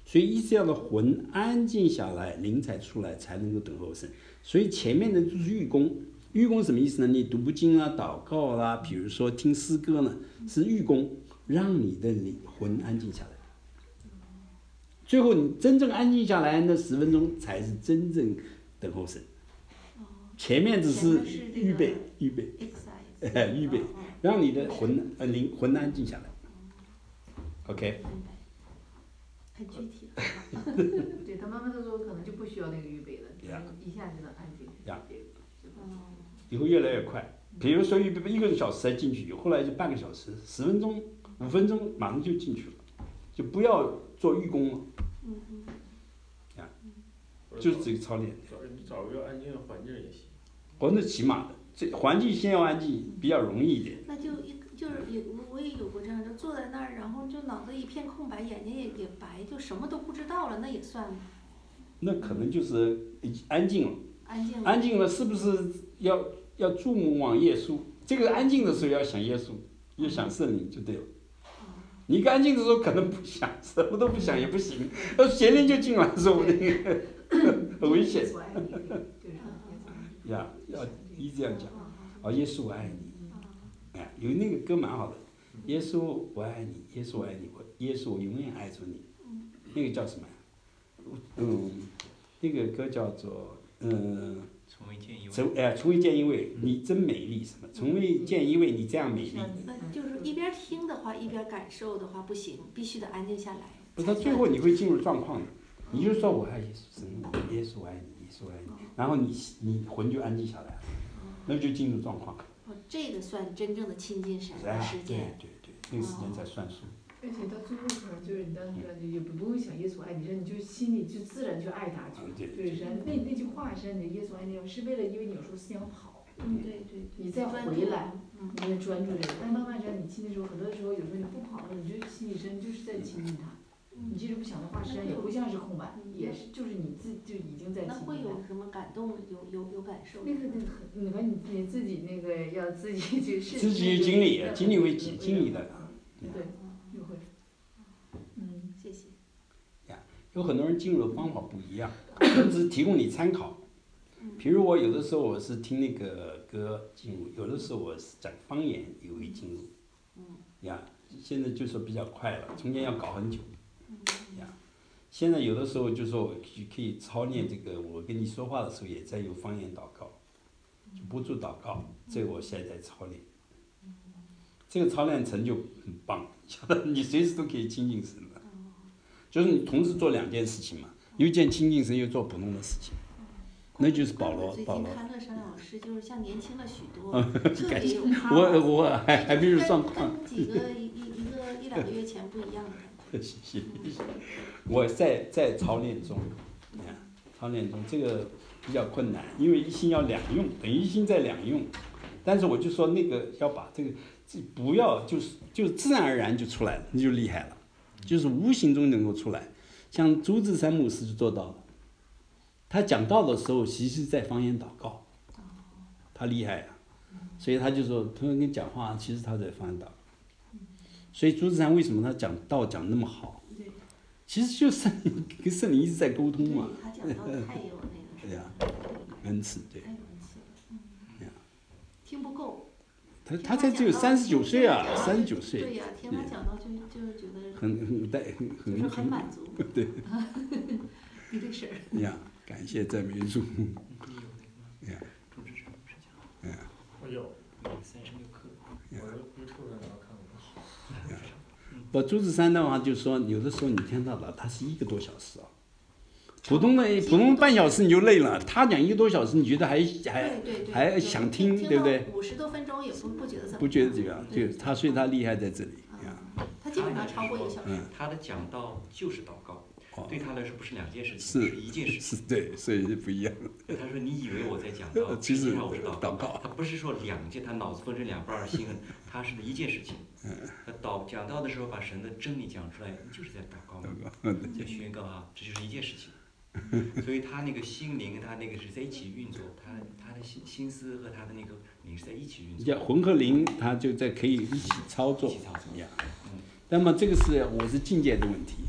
所以以色列的魂安静下来，灵才出来，才能够等候神。所以前面的就是预功，预功什么意思呢？你读经啊、祷告啦，比如说听诗歌呢，是预功，让你的魂安静下来。最后你真正安静下来，那10分钟才是真正等候神。前面只是预备，预备，让你的魂安静下来。OK。 很具体。 对他慢慢的时候，可能就不需要那个预备了，一下就能安静。 以后越来越快，比如说预备1个小时才进去，后来就半个小时、10分钟、5分钟，马上就进去了，就不要做预功了。就是这个操练。 找一个安静的环境也行。 那起码的，这环境先要安静，比较容易一点。 那就是我也有过这样，就坐在那儿，然后就脑子一片空白，眼睛也白，就什么都不知道了，那也算吗？ 那可能就是安静了。 安静了，是不是要注目往耶稣？这个安静的时候要想耶稣，要想圣灵就对了。你一个安静的时候可能不想，什么都不想也不行，邪灵就进来，说不定很危险。要一直这样讲。耶稣我爱你。有那个歌蛮好的，耶稣我爱你，耶稣我爱你，耶稣我永远爱着你。那个叫什么呀？那个歌叫做从未见一位。 从未见一位，你真美丽什么？从未见一位你这样美丽。 就是一边听的话，一边感受的话不行，必须得安静下来。 不是，到最后你会进入状况的。你就说我爱耶稣，耶稣我爱你，耶稣我爱你，然后你魂就安静下来了，那就进入状况。 这个算真正的亲近神的时间。 对，那个时间才算数。 而且到最后可能就是你当时也不用想耶稣爱你，你就心里就自然就爱他去。对，那句话是你耶稣爱你，是为了因为你有时候思想跑。 对。 你再回来，你再专注这个。但慢慢你亲的时候，很多时候有时候你不跑了，你就心里真就是在亲近他。你即使不想的话，实际上也不像是空白，也是就是你自就已经在亲近他。 那会有什么感动？有感受？ 那个，你自己那个要自己去试。 自己经历为经历的。 对，就会。 谢谢。 有很多人进入的方法不一样，我只是提供你参考。比如我有的时候我是听那个歌进入，有的时候我是讲方言也会进入。现在就说比较快了，中间要搞很久。现在有的时候就说我可以操练这个，我跟你说话的时候也在用方言祷告，就不住祷告，这个我现在操练。这个操练成就很棒，你随时都可以亲近神的，就是你同时做2件事情嘛，又见亲近神，又做普通的事情，那就是保罗。 最近看乐山老师就是像年轻了许多，特别有趴。 我还没有状况。 跟几个1、2个月前不一样的。 谢谢。我在操练中，这个比较困难，因为一心要2用，等于一心在2用，但是我就说那个要把这不要就自然而然就出来了，你就厉害了，就是无形中能够出来。像朱志山牧师就做到了，他讲道的时候其实在方言祷告，他厉害啊，所以他就说他跟你讲话，其实他在方言祷告。所以朱志山为什么他讲道讲那么好？其实就是跟圣灵一直在沟通嘛。 他讲道太有那个。 对呀，恩赐对。 太有恩赐了。听不够。 他才只有39岁啊，39岁。 对呀，听他讲道就觉得。 很满足。 对。 一对神。 呀，感谢赞美主。呀。 我有 36课， 我YouTube上看过。 朱志山的话就是说，有的时候你听到的他是1个多小时啊，普通的半小时你就累了，他讲1个多小时，你觉得还想听，对不对 ？50多分钟也不觉得怎么。 不觉得这样，就他，所以他厉害在这里。 他基本上超过1个小时。 他的讲道就是祷告。对他来说不是2件事情，是1件事情。 对，所以就不一样。 他说：“你以为我在讲道， 其实我是祷告。他不是说2件，他脑子分成2半，心很，他是1件事情。他讲道的时候把神的真理讲出来，就是在祷告嘛，在宣告啊，这就是1件事情。所以他那个心灵，他那个是在一起运作，他的心思和他的那个灵是在一起运作。 魂和灵，他就可以一起操作，怎么样？那么这个我是境界的问题。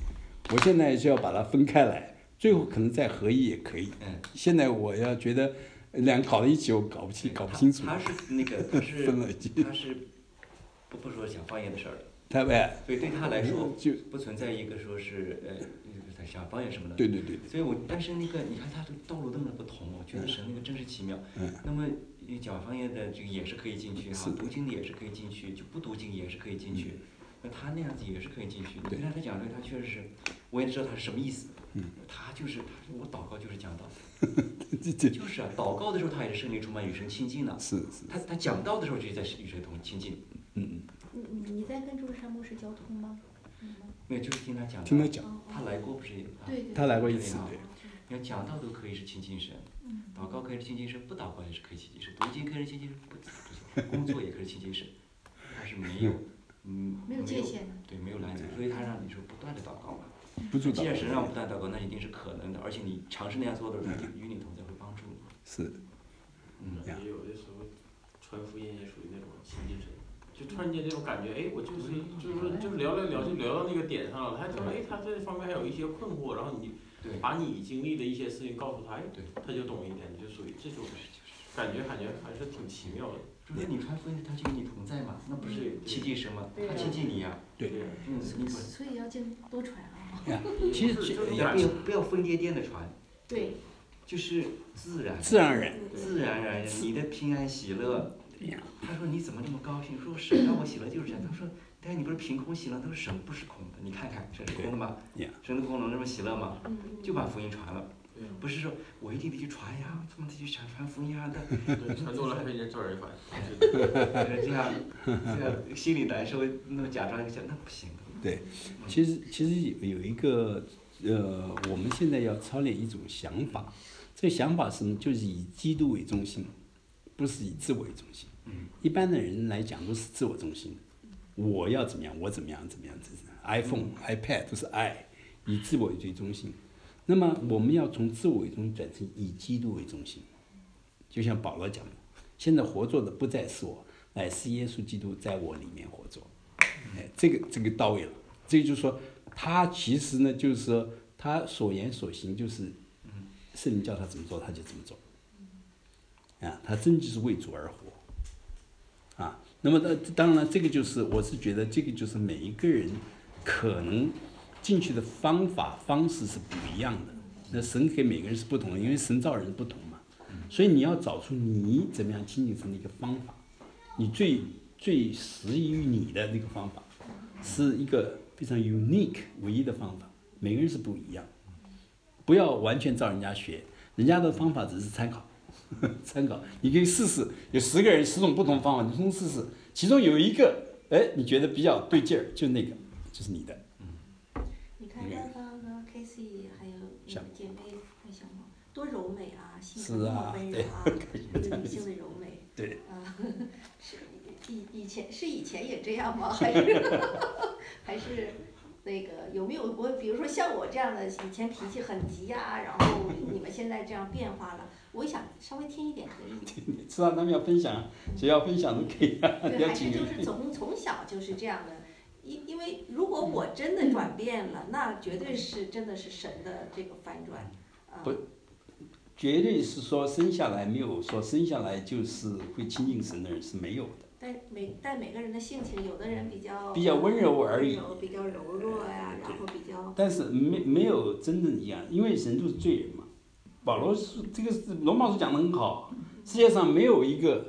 我现在就要把它分开来，最后可能再合一也可以。现在我要觉得两个搞在一起，我搞不清楚。 他是那个，他是分了他是不说讲方言的事儿的。 对他来说就不存在一个说是他讲方言什么的。 对。 所以但是那个你看他的道路那么不同，我觉得神那个真是奇妙。那么讲方言的这个也是可以进去哈，读经的也是可以进去，就不读经也是可以进去。那他那样子也是可以进去。你看他讲这个，他确实是，我也知道他是什么意思。他就是我祷告就是讲道。就是啊，祷告的时候他也是圣灵充满与神亲近的。 是。 他讲道的时候就在与神同亲近。 你在跟朱山牧师交通吗？ 没有，就是听他讲。他来过不是？ 对。 他来过一次。 你看讲道都可以是亲近神，祷告可以是亲近神，不祷告也是可以亲近神，读经可以是亲近神，不工作也可以亲近神，他是没有没有界限的。 对，没有拦阻，所以他让你说不断的祷告嘛。 既然神让不断祷告，那一定是可能的，而且你尝试那样做的时候，他就与你同在，会帮助你。 是。 也有的时候传福音也属于那种亲近神，就突然间这种感觉，哎，我就是聊到那个点上了，他说，哎，他这方面还有一些困惑，然后你把你经历的一些事情告诉他，哎，他就懂一点，就属于这种感觉还是挺奇妙的。 那你传福音，他就与你同在嘛，那不是亲近神吗？他亲近你呀。 对。 所以要多传啊。 其实不要疯癫癫的传。 对。 就是自然而然，你的平安喜乐。他说你怎么这么高兴？说神让我喜乐就是这样。他说，但是你不是凭空喜乐，他说神不是空的，你看看神是空的吗？神的空能这么喜乐吗？就把福音传了。不是说我一定得去传呀，怎么得去传福音啊？ 传多了还被人招人烦。 这样心里难受，那假装一下那不行的。 对，其实有一个我们现在要操练一种想法，这个想法是什么？就是以基督为中心，不是以自我为中心。一般的人来讲都是自我中心的，我要怎么样，我怎么样，这是 iPhone、iPad 都是爱，以自我为中心。那么我们要从自我为中心转成以基督为中心，就像保罗讲的，现在活着的不再是我，乃是耶稣基督在我里面活着。这个到位了。这个就是说，他其实呢，就是说他所言所行就是圣灵叫他怎么做他就怎么做。他真就是为主而活。那么当然了，这个就是我是觉得这个就是每一个人可能进去的方式是不一样的。那神给每个人是不同的，因为神造人不同嘛。所以你要找出你怎么样亲近神的一个方法，你最适宜于你的那个方法，是一个非常 unique 唯一的方法。每个人是不一样，不要完全照人家学，人家的方法只是参考。你可以试试，有10个人10种不同方法，你从试试，其中有一个，你觉得比较对劲儿，就那个，就是你的。 你看刚刚和 Casey 还有姐妹分享过，多柔美啊，性格那么温柔啊，一个女性的柔美。 对。 是以前也这样吗？还是那个有没有比如说像我这样的，以前脾气很急啊，然后你们现在这样变化了？我想稍微听一点可以。 知道他们要分享，谁要分享都可以。 对，还是就是从小就是这样的，因为如果我真的转变了，那绝对是真的是神的这个反转。 不，绝对是说生下来没有说生下来就是会亲近神的人是没有的。 但每个人的性情，有的人比较温柔而已， 比较柔弱呀，然后比较。 但是没有真正一样，因为人都是罪人嘛。保罗是这个罗马书讲得很好，世界上没有一个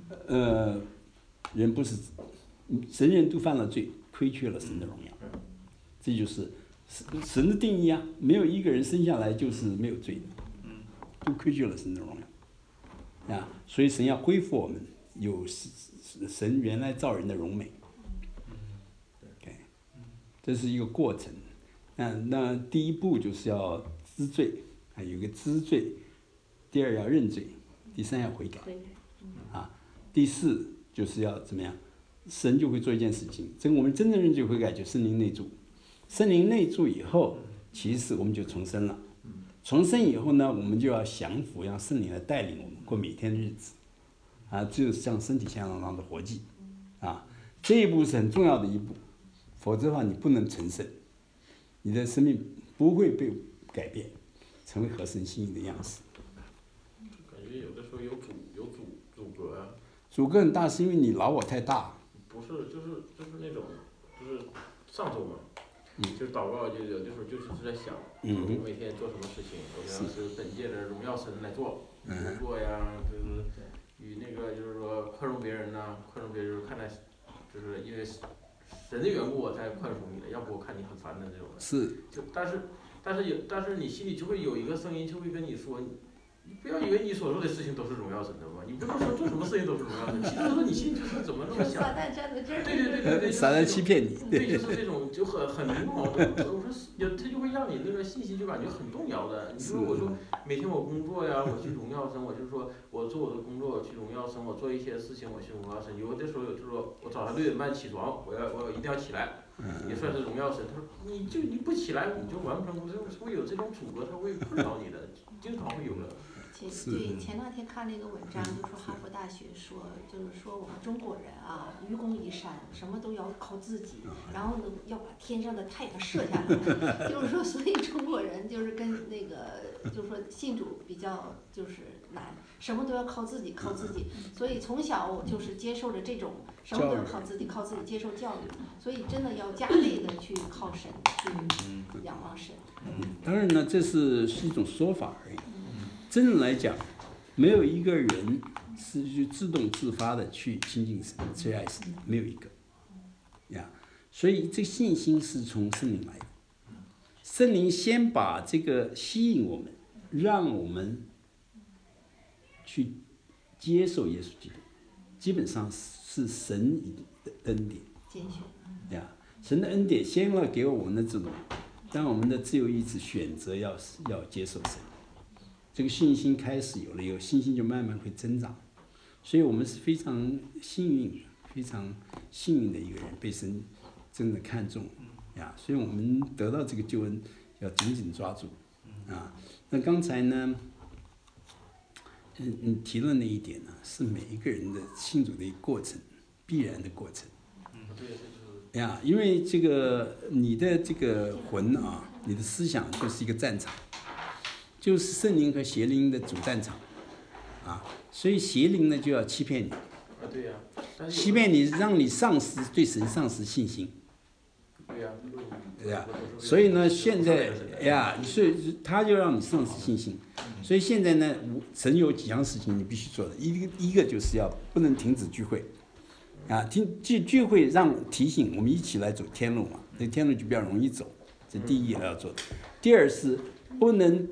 人不是神人都犯了罪，亏缺了神的荣耀。这就是神的定义啊，没有一个人生下来就是没有罪的，都亏缺了神的荣耀所以神要恢复我们有神原来造人的荣美。这是一个过程。那第一步就是要知罪，还有一个知罪，第2要认罪，第3要悔改。第4就是要怎么样？神就会做一件事情，我们真正认罪悔改就圣灵内住，圣灵内住以后，其实我们就重生了。重生以后呢，我们就要降服，让圣灵来带领我们过每天的日子。就像身体相当的活祭。这一步是很重要的一步，否则的话你不能成圣。 你的生命不会被改变，成为合神心意的样式。 感觉有的时候有阻隔啊。 阻隔很大，是因为你老我太大。 不是，就是那种，就是上头嘛。就是祷告，就有的时候就是在想，我每天做什么事情，我要是本届的荣耀神来做，工作呀，就是与那个就是说宽容别人呐，宽容别人看待，就是因为神的缘故我才宽容你的，要不我看你很烦的这种。 是。 就但是你心里就会有一个声音，就会跟你说。你不要以为你所做的事情都是荣耀神的吧？你不能说做什么事情都是荣耀神，其实你心里就是怎么那么想。 撒旦站在这儿。 对， 撒旦欺骗你。 对，就是这种就很明矛盾。我说，他就会让你那个信心就感觉很动摇的。你说我说每天我工作呀，我去荣耀神，我就说我做我的工作，我去荣耀神，我做一些事情，我去荣耀神。有的时候就是说我早上6点半起床，我一定要起来，也算是荣耀神。他说你不起来，你就完不成工作，会有这种阻隔，他会困扰你的，经常会有的。 对，前2天看那个文章，就说哈佛大学就是说我们中国人啊，愚公移山，什么都要靠自己，然后呢要把天上的太阳射下来，就是说，所以中国人就是跟那个就是说信主比较就是难，什么都要靠自己，所以从小就是接受着这种什么都要靠自己接受教育，所以真的要加倍的去靠神，去仰望神。 当然呢，这是一种说法而已。真正来讲，没有一个人是去自动自发的去亲近神、去爱神，没有一个呀。所以这个信心是从圣灵来的，圣灵先把这个吸引我们，让我们去接受耶稣基督，基本上是神的恩典。呀，神的恩典先要给我们的这种，让我们的自由意志选择要接受神。这个信心开始有了以后，信心就慢慢会增长，所以我们是非常幸运的一个人，被神真的看重呀。所以我们得到这个救恩，要紧紧抓住啊。那刚才呢，你提了那一点呢，是每一个人的信主的一个过程，必然的过程。呀，因为这个你的这个魂啊，你的思想就是一个战场。就是圣灵和邪灵的主战场，啊，所以邪灵呢就要欺骗你， 对呀， 欺骗你，让你对神丧失信心，对呀，所以呢，现在呀，所以他就让你丧失信心，所以现在呢，神有几样事情你必须做的，一个就是不能停止聚会，啊，聚会让提醒我们一起来走天路嘛，这天路就比较容易走，这第一要做的，第二是。不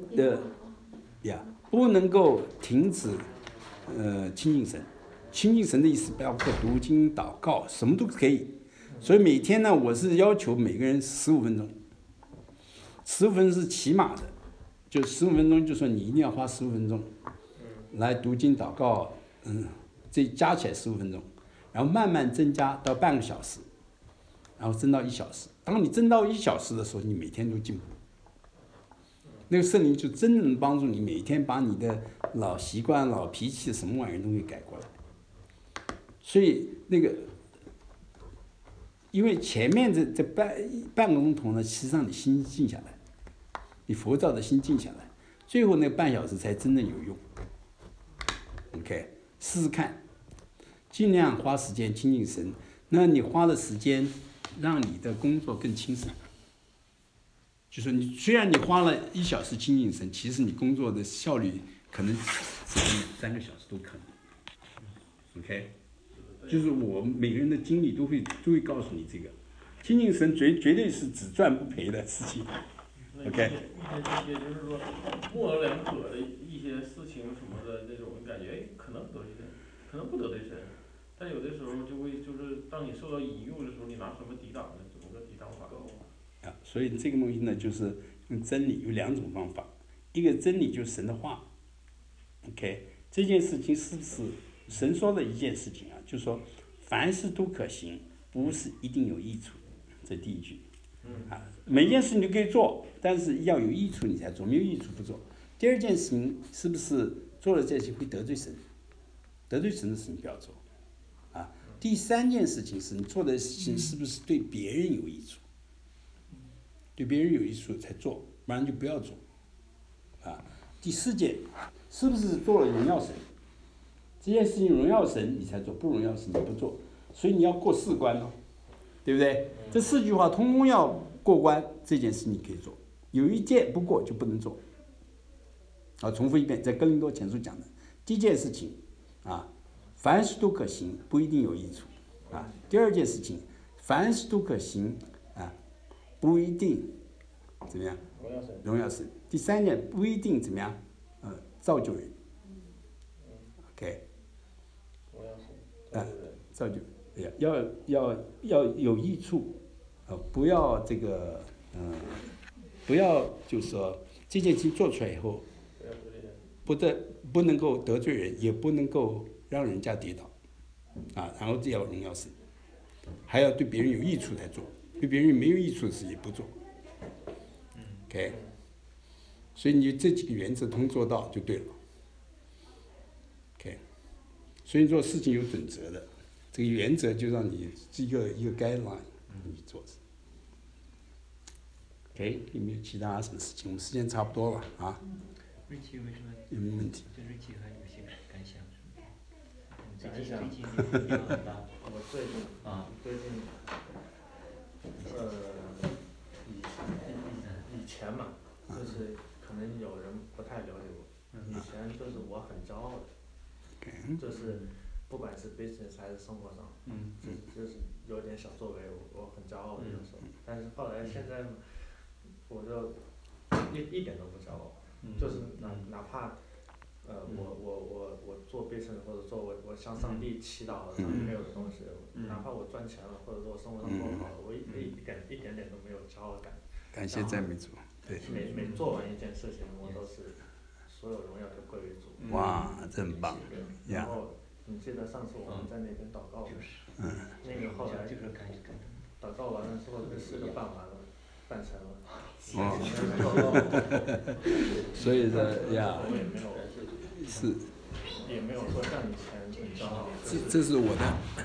能够停止，亲近神。亲近神的意思包括读经、祷告，什么都可以。所以每天呢，我是要求每个人15分钟，15分钟是起码的，就15分钟，就说你一定要花15分钟来读经、祷告，这加起来15分钟，然后慢慢增加到半个小时，然后增到1小时。当你增到1小时的时候，你每天都进步。那个圣灵就真正帮助你，每天把你的老习惯、老脾气什么玩意儿都给改过来。所以那个，因为前面这半个钟头呢，其实让你心静下来，你浮躁的心静下来，最后那个半小时才真正有用。OK， 试试看，尽量花时间亲近神。那你花的时间，让你的工作更轻松。就是你虽然你花了1小时亲近神，其实你工作的效率可能只有3个小时都可能。OK， 就是我每个人的经历都会告诉你这个，亲近神绝对是只赚不赔的事情。OK， 也就是说，模棱两可的一些事情什么的那种感觉，可能得罪神，可能不得罪神，但有的时候就是当你受到引诱的时候，你拿什么抵挡呢？怎么个抵挡法？ 所以这个东西呢，就是用真理有2种方法，一个真理就是神的话 ，OK， 这件事情是不是神说的一件事情啊？就是说凡事都可行，不是一定有益处，这第一句。每件事情都可以做，但是要有益处你才做，没有益处不做。第二件事情是不是做了这些会得罪神？得罪神的事情不要做，啊。第3件事情是你做的事情是不是对别人有益处？ 对别人有益处才做，不然就不要做。啊，第4件，是不是做了荣耀神？这件事情荣耀神你才做，不荣耀神你不做。所以你要过4关哦，对不对？这4句话通通要过关，这件事你可以做。有一件不过就不能做。啊，重复一遍，在哥林多前书讲的第一件事情，啊，凡事都可行，不一定有益处。啊，第2件事情，凡事都可行，啊，不一定怎么样？荣耀神。第3件不一定怎么样？造就人。OK。造就，要有益处，不要这个，不要就是说这件事情做出来以后，不能够得罪人，也不能够让人家跌倒，啊，然后这要荣耀神，还要对别人有益处才做，对别人没有益处的事也不做。OK， 所以你这几个原则通做到就对了。OK， 所以做事情有准则的。这个原则就让你一个 guideline， 你做。OK， 有没有其他什么事情？我们时间差不多了啊。 瑞奇为什么？ 有没有问题？ 对瑞奇还有些感想什么？ 最近我最近以前嘛，就是可能有人不太了解我，以前就是我很骄傲的，就是。不管是 business 还是生活上，就是有点小作为，我很骄傲的有时候。但是后来现在，我就一点都不骄傲，就是哪怕我做 business 或者做我向上帝祈祷上帝给我的东西，哪怕我赚钱了或者说我生活上过好了，我一点点都没有骄傲感。 感谢赞美主，对。 每做完一件事情，我都是所有荣耀都归于主。 哇，这很棒， 然后。你记得上次我们在那边祷告，那个后来祷告完了之后，这4个办完了，办成了。 所以说呀， 我也没有是， 也没有说像以前很骄傲。 这是我的，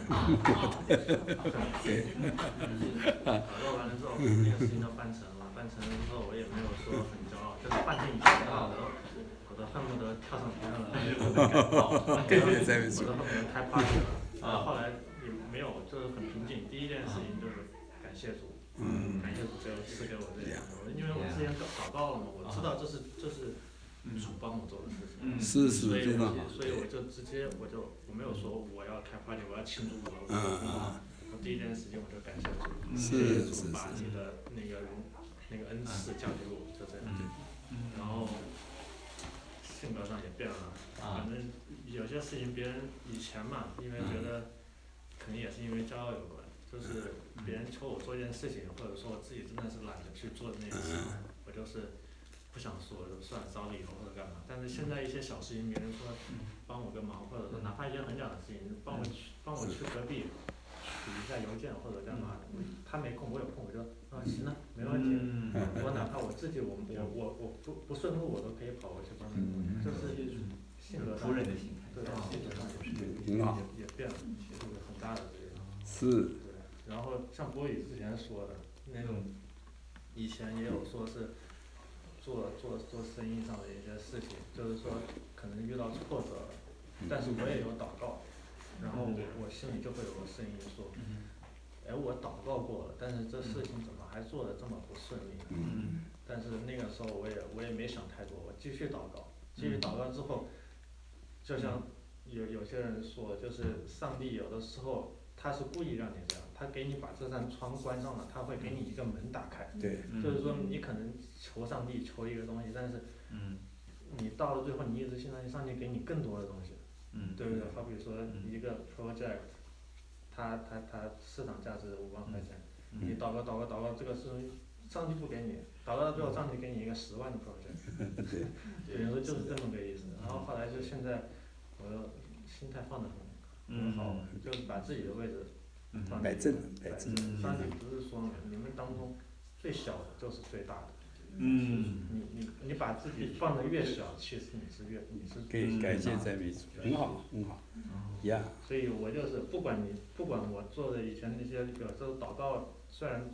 对。祷告完了之后，那个事情都办成了，办成了之后，我也没有说很骄傲，就是办成以前啊。恨不得跳上天了， 感谢赞美主。 我都恨不得开 party 了，然后后来也没有，就是很平静。第一件事情就是感谢主，感谢主赐给我这样，因为我之前祷告了嘛，我知道这是主帮我做的事情， 是所以我就直接我没有说我要开 party， 我要庆祝我第一件事情我就感谢主，谢谢主把你的那个恩赐降给我，就这样，然后。性格上也变了，反正有些事情别人以前嘛，因为觉得肯定也是因为骄傲有关，就是别人求我做一件事情，或者说我自己真的是懒得去做那件事情，我就是不想说，就算找理由或者干嘛。但是现在一些小事情，别人说帮我个忙，或者说哪怕一些很小的事情，帮我去隔壁取一下邮件或者干嘛，他没空我有空，我就行了，没问题。我哪怕我自己我不顺路，我都可以跑过去帮你。就是性格上，对，性格上也变了，其实有很大的这个。 是。 对，然后像波宇之前说的那种，以前也有说是做生意上的一些事情，就是说可能遇到挫折了，但是我也有祷告。然后我心里就会有个声音说，我祷告过了，但是这事情怎么还做得这么不顺利呢？但是那个时候我也没想太多，我继续祷告之后，就像有些人说，就是上帝有的时候他是故意让你这样，他给你把这扇窗关上了，他会给你一个门打开。 对。 就是说你可能求上帝求一个东西，但是你到了最后，你一直相信上帝给你更多的东西。对不对？好比说一个 project， 它市场价值5万块钱，你祷告这个是上帝不给你，祷告到最后上帝给你一个10万的 project， 对，有时候就是这么个意思。然后后来就现在，我心态放得很好，就是把自己的位置摆正。 上帝不是说你们当中最小的就是最大的。你把自己放得越小，其实你是感谢赞美主，很好，呀。 所以我就是不管我做的以前那些有时候祷告，虽然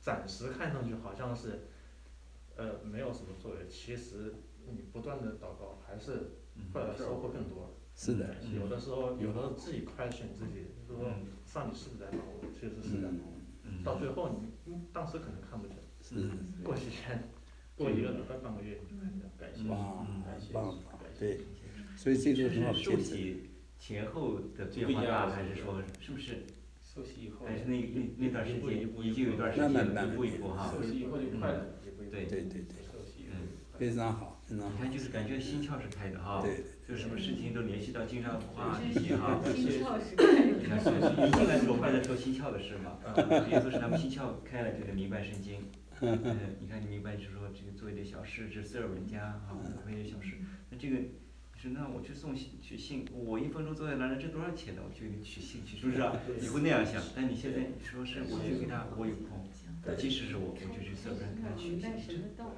暂时看上去好像是没有什么作用，其实你不断的祷告还是会收获更多。 是的， 有的时候自己question自己，就是说上帝是不是在帮我？确实是在帮我。到最后你当时可能看不见，过几天，过一个半个月你就看见，感谢，感谢， 对，所以这个很好的见证。 前后的变化大，还是说是不是？ 受洗以后， 还是那段时间已经有一段时间一步一步哈。 受洗以后就快了， 对， 非常好，非常好。 你看，就是感觉心窍是开的哈，就什么事情都联系到经常话这些哈。 心窍是开的。 你看，一进来我们在说心窍的事嘛，耶稣是他们心窍开了，就得明白圣经。你看，你明白就是说这个做一点小事，这serve人家哈，做一点小事，那这个。那我去去信，我1分钟坐在那儿，这多少钱呢？我就去信去，是不是啊？你会那样想，但你现在你说是，我就给他，我有空，即使是我就去随便跟他去信。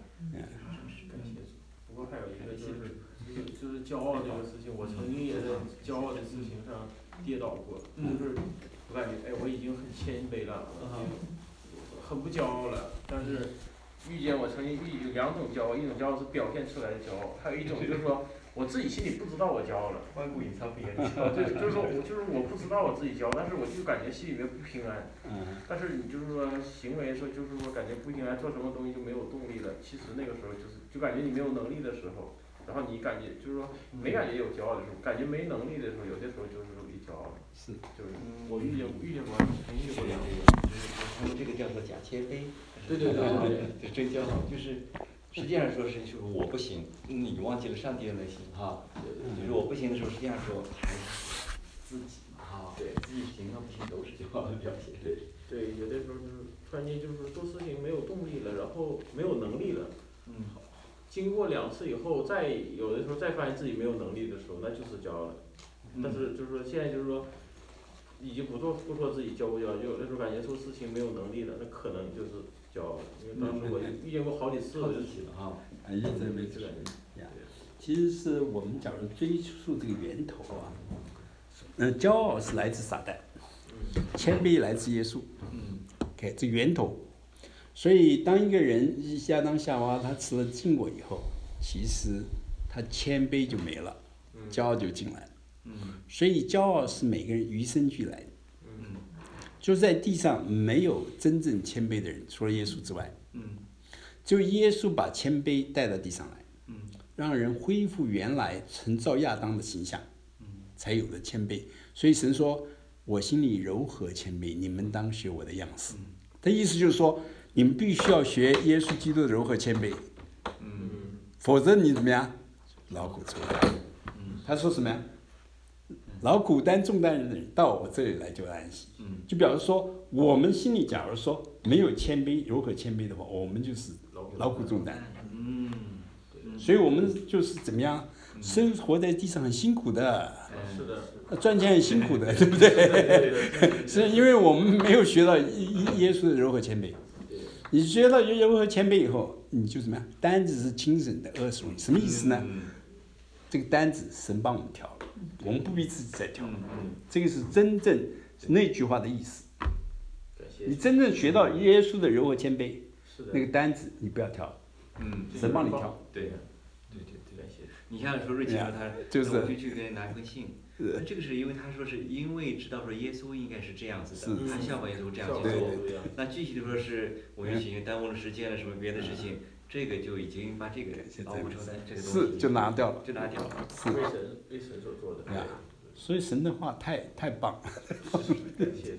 不过还有一个就是骄傲这个事情，我曾经也在骄傲的事情上跌倒过，就是我感觉我已经很谦卑了，很不骄傲了，但是我曾经有2种骄傲，一种骄傲是表现出来的骄傲，还有一种就是说。我自己心里不知道我骄傲了， 万古隐藏不言。 对，就是我不知道我自己骄傲，但是我就感觉心里面不平安。但是你就是说行为说就是说感觉不平安，做什么东西就没有动力了。其实那个时候就感觉你没有能力的时候，然后你感觉就是说没感觉有骄傲的时候，感觉没能力的时候，有些时候就是容易骄傲。 是， 就是我遇见过，曾经有过2个。 他们这个叫做假谦卑。 对， 就真骄傲，就是。实际上说是我不行，你忘记了上帝能行哈。就是我不行的时候，实际上说还是自己嘛哈。对，自己行和不行都是骄傲的表现。 对，有的时候就是突然间就是做事情没有动力了，然后没有能力了。经过2次以后，有的时候再发现自己没有能力的时候，那就是骄傲了。但是就是说现在就是说，已经不说自己骄不骄傲，有的时候感觉做事情没有能力了，那可能就是。骄傲，因为当时我遇见过好几次，我就起了哈。 一直没这个。其实是我们假如追溯这个源头啊，骄傲是来自撒旦，谦卑来自耶稣。OK， 这源头。所以当一个人亚当夏娃他吃了禁果以后，其实他谦卑就没了，骄傲就进来了。所以骄傲是每个人与生俱来的。就在地上没有真正谦卑的人，除了耶稣之外，就耶稣把谦卑带到地上来，让人恢复原来曾造亚当的形象，才有了谦卑。所以神说：“我心里柔和谦卑，你们当学我的样式。”他意思就是说，你们必须要学耶稣基督的柔和谦卑，否则你怎么样？劳苦重担。他说什么呀？劳苦担重担人的人到我这里来就安息。就表示说，我们心里假如说没有谦卑、柔和谦卑的话，我们就是劳苦重担。所以我们就是怎么样，生活在地上很辛苦的，赚钱很辛苦的，对不对？是因为我们没有学到耶稣的柔和谦卑。你学到柔和谦卑以后，你就怎么样？担子是轻省的，20容易。什么意思呢？这个担子神帮我们挑了，我们不必自己再挑。这个是真正那句话的意思。你真正学到耶稣的柔和谦卑，那个担子你不要挑，神帮你挑。 对。你像说瑞奇说他， 就是我就去给人拿封信。那这个是因为他说是因为知道说耶稣应该是这样子的，他效法耶稣这样去做。那具体的说是我也许因为耽误了时间了什么别的事情，这个就已经把这个劳苦承担这个东西就拿掉了， 是为神所做的。 所以神的话太棒了。 就是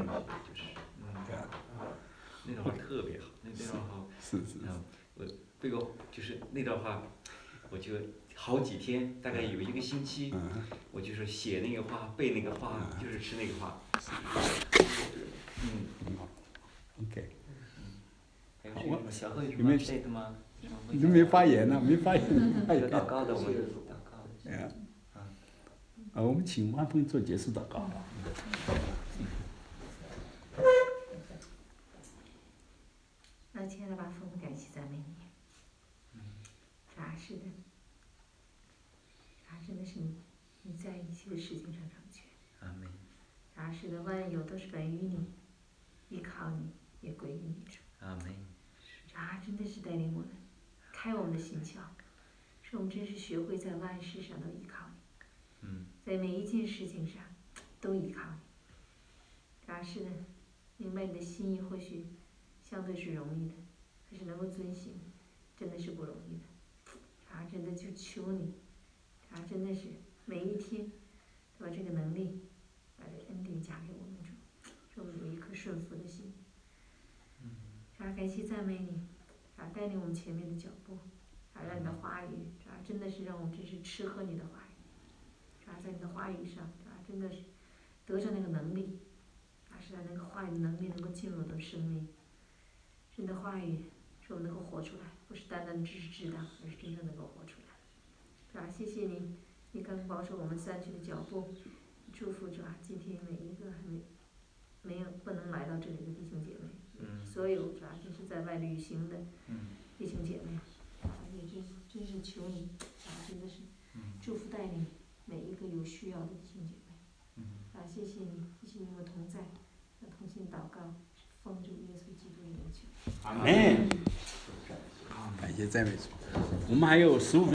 那段话特别好，那段话是。 我这个就是那段话，我就好几天，大概有1个星期，我就是写那个话，背那个话，就是吃那个话。 好 ，OK。 还有这个小贺有什么 update 吗？ 你都没发言呢，没发言。 祷告的，我们祷告。 我们请万峰做结束祷告。 那亲爱的吧，父母，感谢赞美你。是的，真的是你在一切的事情上掌权。 阿门。 是的，万有都是本于你，依靠你，也归于你主。 阿门。 真的是带领我们，开我们的心窍，使我们真是学会在万事上都依靠你。在每一件事情上都依靠你。是的，明白你的心意或许相对是容易的，可是能够遵行，真的是不容易的。真的就求你，真的是每一天都把这个能力，把这个恩典加给我们主，让我们有一颗顺服的心。感谢赞美你，带领我们前面的脚步，让你的话语，真的是让我们真是吃喝你的话语，在你的话语上，真的是得着那个能力，是让那个话语的能力能够进入我的生命。你的话语使我们能够活出来，不是单单的只是知道，而是真正能够活出来。谢谢你，你刚保守我们3区的脚步，祝福今天每一个不能来到这里的弟兄姐妹，所有就是在外旅行的弟兄姐妹，也真是求你，真的是祝福带领每一个有需要的弟兄姐妹。谢谢你，谢谢你我同在，同心祷告，奉主耶稣基督的名求。 阿门。感谢赞美主。我们还有15分钟。